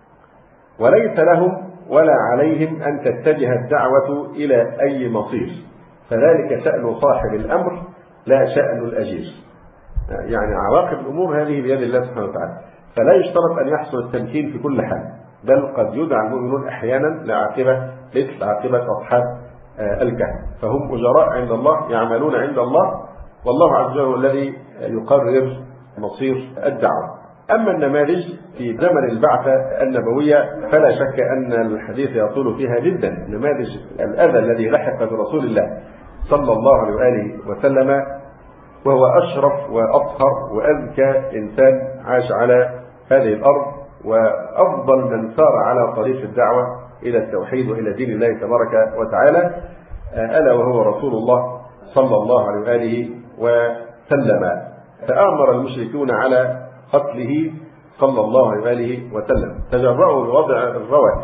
وليس لهم ولا عليهم أن تتجه الدعوة إلى أي مصير، فذلك شأن صاحب الأمر لا شأن الأجير. يعني عواقب الأمور هذه بيد الله سبحانه وتعالى، فلا يشترط أن يحصل التمكين في كل حال، بل قد يدعى المؤمنون أحيانا لعاقبة مثل عاقبة أصحاب الكهف، فهم أجراء عند الله يعملون عند الله، والله عز وجل الذي يقرر مصير الدعوة. أما النماذج في زمن البعثة النبوية فلا شك أن الحديث يطول فيها جدا. نماذج الأذى الذي لحق برسول الله صلى الله عليه وآله وسلم، وهو أشرف وأطهر وأذكى إنسان عاش على هذه الأرض، وأفضل من سار على طريق الدعوة إلى التوحيد وإلى دين الله تبارك وتعالى، ألا وهو رسول الله صلى الله عليه وآله وسلم. فأمر المشركون على قتله صلى الله عليه وآله وسلم، تجرؤوا بوضع الروث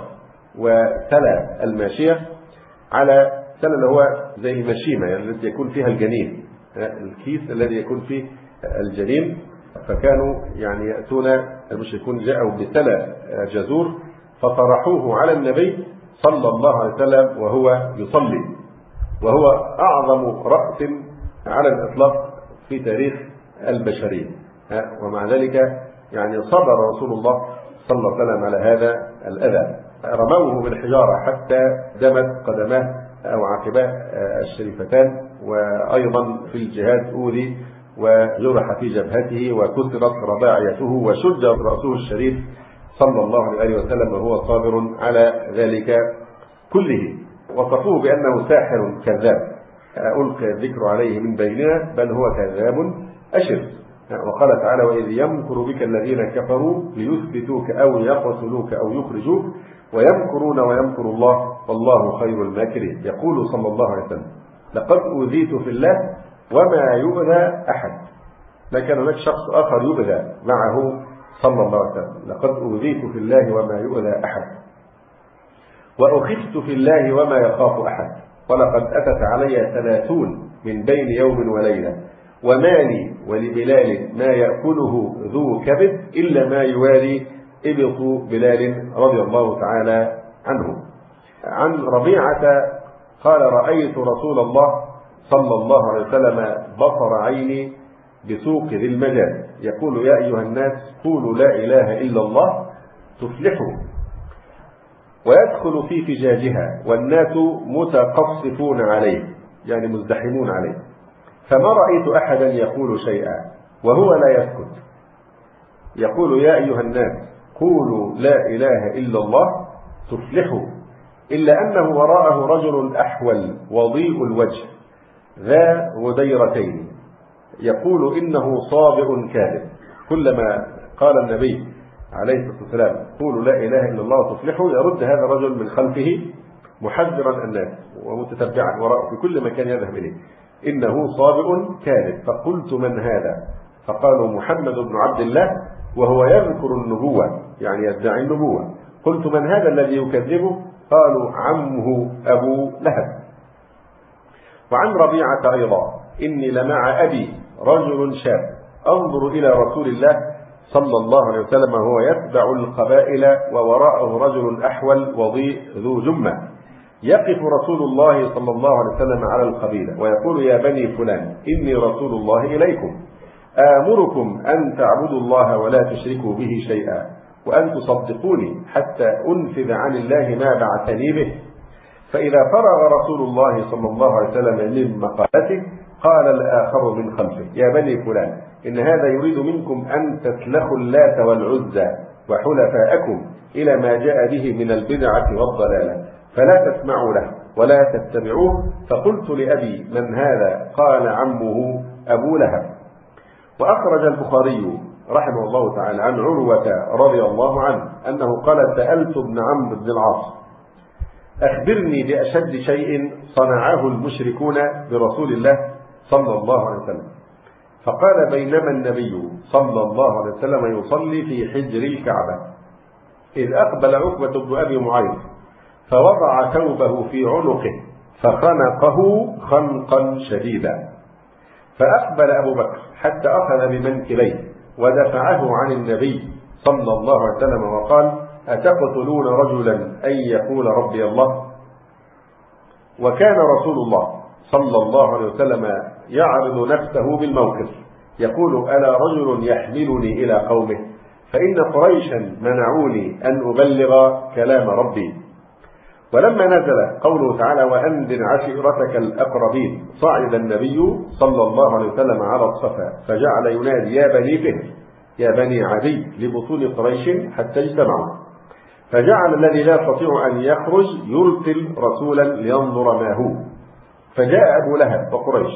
وتلا الماشية على تلا اللي هو زي المشيمة، يعني التي يكون فيها الجنين، الكيس الذي يكون فيه الجنين. فكانوا يعني يأتون المشركون جاءوا بتلا جزور فطرحوه على النبي صلى الله عليه وسلم وهو يصلي، وهو أعظم رأس على الإطلاق في تاريخ البشرية، ومع ذلك يعني صبر رسول الله صلى الله عليه وسلم على هذا الأذى. رموه بالحجارة حتى دمت قدماه أو عقباه الشريفتان، وأيضا في الجهاد أوذي وجرح في جبهته وكسرت رباعيته وشج رأسه الشريف صلى الله عليه وسلم وهو صابر على ذلك كله. وصفوه بأنه ساحر كذاب ألقي الذكر عليه من بيننا بل هو كذاب أشر. وقال تعالى وإذ يمكر بك الذين كفروا ليثبتوك أو يقتلوك أو يخرجوك ويمكرون ويمكر الله والله خير الماكرين. يقول صلى الله عليه وسلم لقد أوذيت في الله وما يؤذى أحد، ما كان هناك شخص آخر يؤذى معه صلى الله عليه وسلم. لقد أوذيت في الله وما يؤذى أحد، وأخفت في الله وما يخاف أحد، ولقد أتت علي ثلاثون من بين يوم وليلة، وما لي ولبلال ما يأكله ذو كبد إلا ما يوالي إبط بلال رضي الله تعالى عنه. عن ربيعة قال رأيت رسول الله صلى الله عليه وسلم بصر عيني بسوق ذي المجال يقول يا أيها الناس قولوا لا إله إلا الله تفلحوا، ويدخل في فجاجها والناس متقصفون عليه يعني مزدحمون عليه، فما رأيت أحدا يقول شيئا وهو لا يسكت، يقول يا أيها الناس قولوا لا إله إلا الله تفلحوا، إلا أنه وراءه رجل أحول وضيء الوجه ذا غديرتين يقول إنه صابئ كاذب. كلما قال النبي عليه الصلاة والسلام قولوا لا إله إلا الله تفلحوا يرد هذا الرجل من خلفه محذرا الناس ومتتبعا وراءه في كل مكان يذهب إليه إنه صابئ كاذب. فقلت من هذا؟ فقالوا محمد بن عبد الله وهو يذكر النبوة يعني يدعي النبوة قلت من هذا الذي يكذبه؟ قالوا عمه أبو لهب. وعن ربيعة أيضا إني لمع أبي رجل شاب أنظر إلى رسول الله صلى الله عليه وسلم وهو يتبع القبائل ووراءه رجل أحول وضيء ذو جمة، يقف رسول الله صلى الله عليه وسلم على القبيلة ويقول يا بني فلان إني رسول الله إليكم آمركم أن تعبدوا الله ولا تشركوا به شيئا وأن تصدقوني حتى أنفذ عن الله ما بعثني به. فإذا فرغ رسول الله صلى الله عليه وسلم من مقالته قال الآخر من خلفه يا بني فلان إن هذا يريد منكم أن تسلخوا اللات والعزى وحلفاءكم إلى ما جاء به من البدعة والضلالة فلا تسمعوا له ولا تتبعوه. فقلت لأبي من هذا؟ قال عمه أبو لهب. وأخرج البخاري رحمه الله تعالى عن عروة رضي الله عنه أنه قال سألت ابن عمرو بن العاص أخبرني بأشد شيء صنعه المشركون برسول الله صلى الله عليه وسلم. فقال بينما النبي صلى الله عليه وسلم يصلي في حجر الكعبة إذ أقبل عقبة بن أبي معيط فوضع ثوبه في عنقه فخنقه خنقا شديدا، فأقبل أبو بكر حتى أخذ بمنكبيه ودفعه عن النبي صلى الله عليه وسلم وقال أتقتلون رجلا أن يقول ربي الله؟ وكان رسول الله صلى الله عليه وسلم يعرض نفسه بالموقف يقول ألا رجل يحملني إلى قومه فإن قريشا منعوني أن أبلغ كلام ربي. ولما نزل قوله تعالى وأنذر عشيرتك الأقربين صعد النبي صلى الله عليه وسلم على الصفا فجعل ينادي يا بني فهر يا بني عدي لبطون قريش حتى اجتمعوا، فجعل الذي لا يستطيع أن يخرج يرسل رسولا لينظر ما هو، فجاء أبو لهب وقريش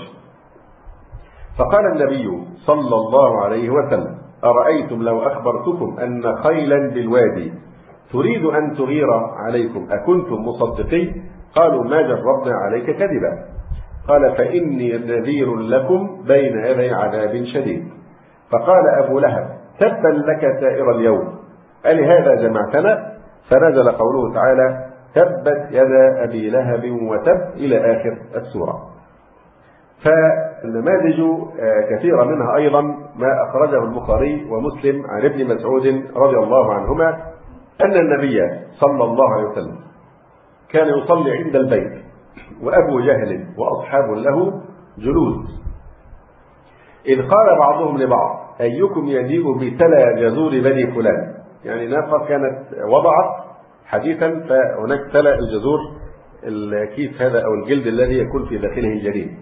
فقال النبي صلى الله عليه وسلم أرأيتم لو أخبرتكم أن خيلا بالوادي تريد أن تغير عليكم أكنتم مصدقين؟ قالوا ما جربنا عليك كذبا. قال فإني نذير لكم بين يدي عذاب شديد. فقال أبو لهب تبا لك سائر اليوم ألهذا جمعتنا؟ فنزل قوله تعالى تبت يدا أبي لهب وتب إلى آخر السورة. فالنماذج كثيرة منها أيضا ما أخرجه البخاري ومسلم عن ابن مسعود رضي الله عنهما أن النبي صلى الله عليه وسلم كان يصلي عند البيت وأبو جهل وأصحاب له جلوس، إذ قال بعضهم لبعض أيكم يجيء بتلا جذور بني فلان، يعني ناقة كانت وضعت حديثا فهناك تلا الجذور الكيس هذا أو الجلد الذي يكون في داخله الجليد.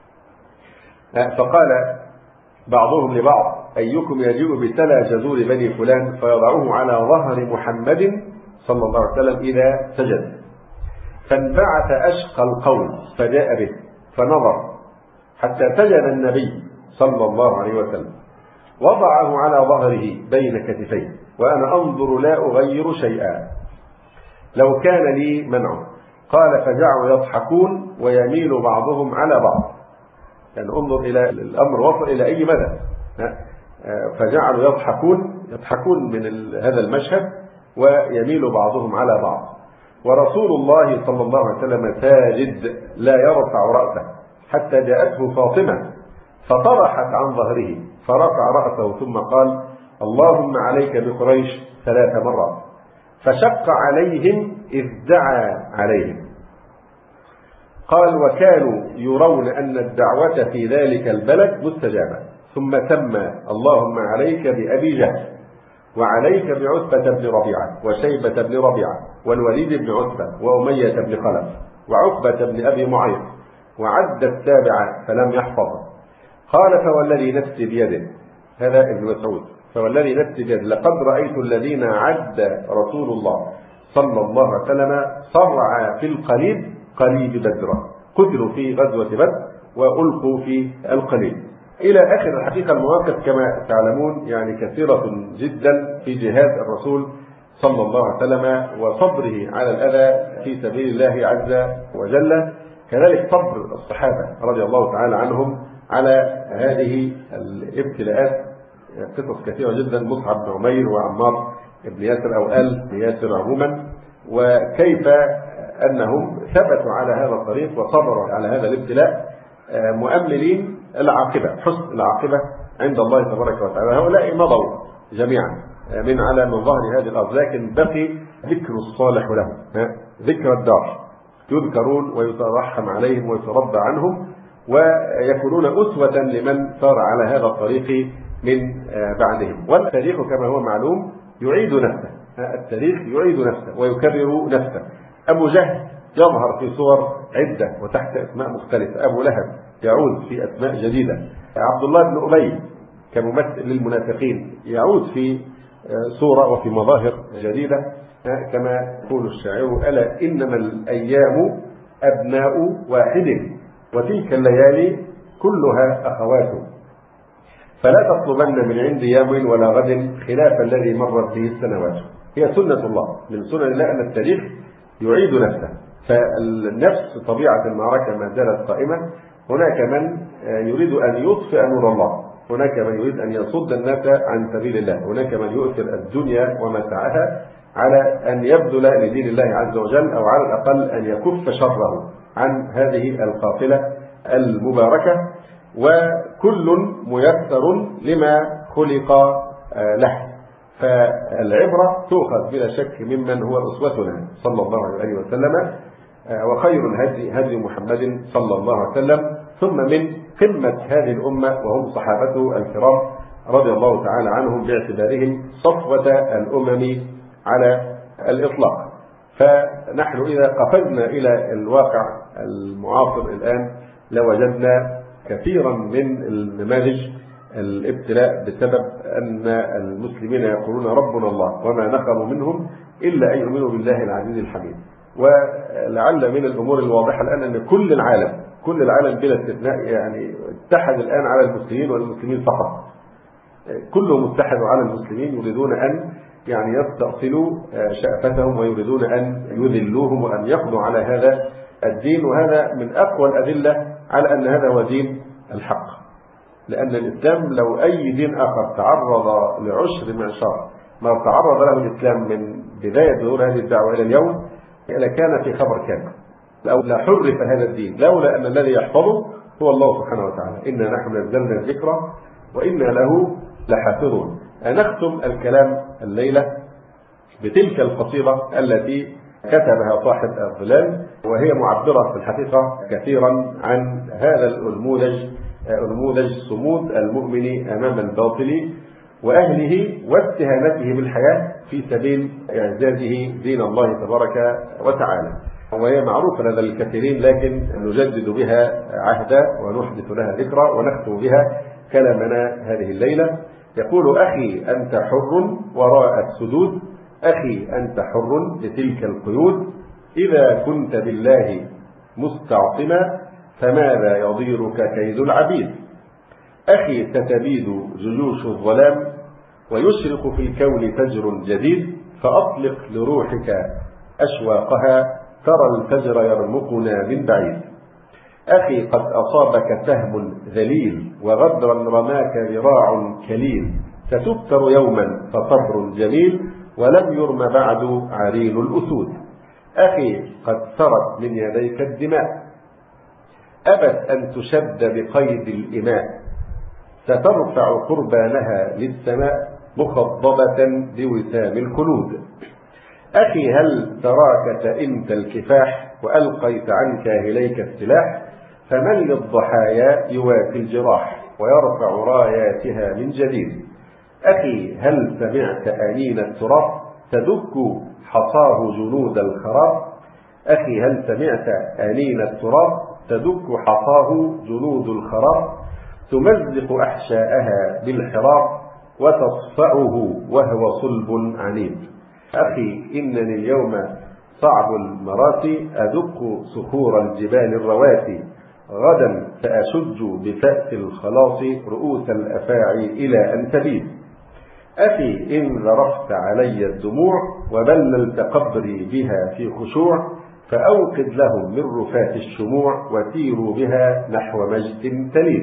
فقال بعضهم لبعض أيكم يجيء بتلا جذور بني فلان فيضعه على ظهر محمد صلى الله عليه وسلم إذا سجد، فانبعث أشقى القوم فجاء به فنظر حتى سجد النبي صلى الله عليه وسلم وضعه على ظهره بين كتفيه وأنا أنظر لا أغير شيئا لو كان لي منعه. قال فجعلوا يضحكون ويميل بعضهم على بعض، يعني انظر إلى الأمر وصل إلى أي مدى. فجعلوا يضحكون يضحكون من هذا المشهد ويميل بعضهم على بعض، ورسول الله صلى الله عليه وسلم ساجد لا يرفع رأسه حتى جاءته فاطمة فطرحت عن ظهره فرفع رأسه ثم قال اللهم عليك بقريش ثلاث مرات، فشق عليهم إذ دعا عليهم. قال وكانوا يرون أن الدعوة في ذلك البلد مستجابة، ثم سمى اللهم عليك بأبي جهل وعليك بعتبة بن ربيعة وشيبة بن ربيعة والوليد بن عتبة وأمية بن خلف وعقبة بن أبي معيط، وعد السابعة فلم يحفظ. قال فوالذي نفسي بيده، هذا ابن مسعود، فوالذي نفسي بيده لقد رأيت الذين عد رسول الله صلى الله عليه وسلم صرع في القليب قليب بدر، قتلوا في غزوة بدر وألقوا في القليب إلى آخر. الحقيقة المواقف كما تعلمون يعني كثيرة جدا في جهاد الرسول صلى الله عليه وسلم وصبره على الأذى في سبيل الله عز وجل، كذلك صبر الصحابة رضي الله تعالى عنهم على هذه الابتلاءات، قصص كثيرة جدا، مصعب بن عمير وعمار ابن ياسر أو آل ياسر عموما، وكيف أنهم ثبتوا على هذا الطريق وصبروا على هذا الابتلاء مؤملين العاقبة، حسن العاقبة عند الله تبارك وتعالى. هؤلاء مضوا جميعا من على من ظهر هذه الأرض، لكن بقي ذكر الصالح لهم، ذكر الدار، يذكرون ويترحم عليهم ويترضى عنهم، ويكونون أسوة لمن سار على هذا الطريق من بعدهم. والتاريخ كما هو معلوم يعيد نفسه، التاريخ يعيد نفسه ويكرر نفسه. أبو جهل يظهر في صور عدة وتحت أسماء مختلفة، أبو لهب يعود في أسماء جديدة، عبد الله بن أبي كممثل للمنافقين يعود في صورة وفي مظاهر جديدة، كما يقول الشاعر: ألا إنما الأيام أبناء واحد وتلك الليالي كلها أخوات، فلا تطلبن من عند يوم ولا غد خلاف الذي مرت به السنوات. هي سنة الله، من سنن الله أن التاريخ يعيد نفسه، فالنفس طبيعة المعركة ما زالت قائمة. هناك من يريد أن يطفئ نور الله، هناك من يريد أن يصد الناس عن سبيل الله، هناك من يؤثر الدنيا ومتاعها على أن يبذل لدين الله عز وجل، أو على الأقل أن يكف شره عن هذه القافلة المباركة، وكل ميسر لما خلق له. فالعبرة تؤخذ بلا شك ممن هو أسوتنا صلى الله عليه وسلم، وخير الهدي هدي محمد صلى الله عليه وسلم، ثم من قمة هذه الأمة وهم صحابته الكرام رضي الله تعالى عنهم باعتبارهم صفوة الأمم على الإطلاق. فنحن إذا قفزنا إلى الواقع المعاصر الآن لوجدنا كثيرا من النماذج الابتلاء بسبب أن المسلمين يقولون ربنا الله وما نقموا منهم إلا أن يؤمنوا بالله العزيز الحميد. ولعل من الأمور الواضحة الآن أن كل العالم كل العالم بلا استثناء يعني اتحد الآن على المسلمين والمسلمين فقط، كلهم اتحدوا على المسلمين، يريدون أن يعني يستأصلوا شأفتهم ويريدون أن يذلوهم وأن يقضوا على هذا الدين. وهذا من أقوى الأدلة على أن هذا هو دين الحق، لأن الإسلام لو أي دين آخر تعرض لعشر معشار ما تعرض له الإسلام من بداية ظهور هذه الدعوة إلى اليوم لكان في خبر كامل، أو لا حرف هذا الدين، لولا أن الذي يحفظه هو الله سبحانه وتعالى. إنا نحن نزلنا الذكر وإنا له لحافظون. نختم الكلام الليلة بتلك القصيدة التي كتبها صاحب الظلال، وهي معبرة في الحقيقة كثيرا عن هذا النموذج، نموذج صمود المؤمن أمام الباطل وأهله واستهانته بالحياة في سبيل إعزازه دين الله تبارك وتعالى. وهي معروفة لدى الكثيرين، لكن نجدد بها عهدا ونحدث لها ذكرى ونختم بها كلامنا هذه الليلة. يقول: أخي أنت حر وراء السدود، أخي أنت حر بتلك القيود، إذا كنت بالله مستعصما فماذا يضيرك كيد العبيد. أخي ستبيد جيوش الظلام ويشرق في الكون فجر جديد، فأطلق لروحك أشواقها ترى الفجر يرمقنا من بعيد. أخي قد أصابك سهم ذليل وغدرا رماك ذراع كليل، ستبتر يوما فصبر جميل ولم يرم بعد عرين الأسود. أخي قد سرت من يديك الدماء أبت أن تشد بقيد الإماء، سترفع قربانها للسماء مخضبة بوسام الخلود. أخي هل تراك تئنت الكفاح وألقيت عن كاهليك السلاح، فمن للضحايا يوافي الجراح ويرفع راياتها من جديد. أخي هل سمعت أنين التراب تدك حصاه جنود الخراب، أخي هل سمعت أنين التراب تدك حصاه جنود الخراب، تمزق أحشاءها بالحراب وتصفعه وهو صلب عنيد. أخي إنني اليوم صعب المراسي أدق صخور الجبال الرواسي، غدا سأشج بفأس الخلاص رؤوس الأفاعي إلى أن تبيد. أخي إن ذرفت علي الدموع وبللت قبري بها في خشوع، فأوقد لهم من رفات الشموع وسيروا بها نحو مجد تليد.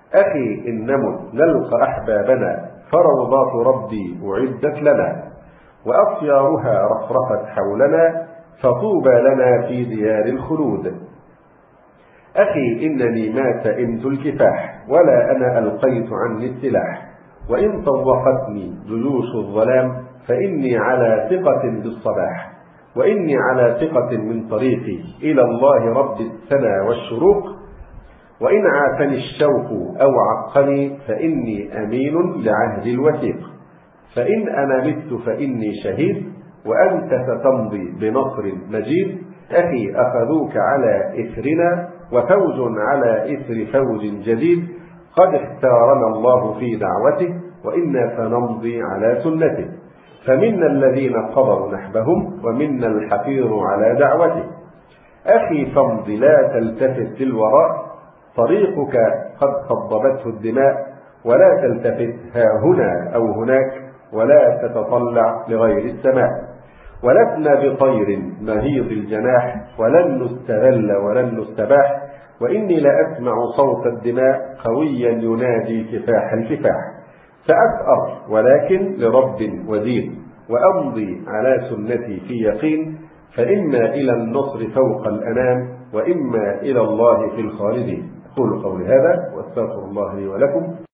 أخي إن نمت نلقى أحبابنا فروضات ربي أعدت لنا، وأطيارها رفرفت حولنا، فطوبى لنا في ديار الخلود. أخي إنني ما سئمت الكفاح، ولا أنا ألقيت عني السلاح، وإن طوقتني جيوش الظلام، فإني على ثقة بالصباح، وإني على ثقة من طريقي إلى الله رب السنا والشروق، وإن عافني الشوق أو عقني، فإني أمين لعهد الوثيق. فإن أنا مت فإني شهيد، وأنت ستمضي بنصر مجيد. أخي أخذوك على إثرنا، وفوج على إثر فوج جديد، قد اختارنا الله في دعوته، وإنا سنمضي على سنته. فمنا الذين قضوا نحبهم، ومنا الحفيظ على دعوته. أخي فامض لا تلتفت للوراء، طريقك قد خضبته الدماء، ولا تلتفت ها هنا أو هناك، ولا تتطلع لغير السماء. ولسنا بطير مهيض الجناح، ولن نستذل ولن نستباح، وإني لأسمع صوت الدماء قويا ينادي كفاح الكفاح. سأثأر ولكن لرب ودين، وأمضي على سنتي في يقين، فإما إلى النصر فوق الأنام، وإما إلى الله في الخالدين. أقول قولي هذا وأستغفر الله لي ولكم.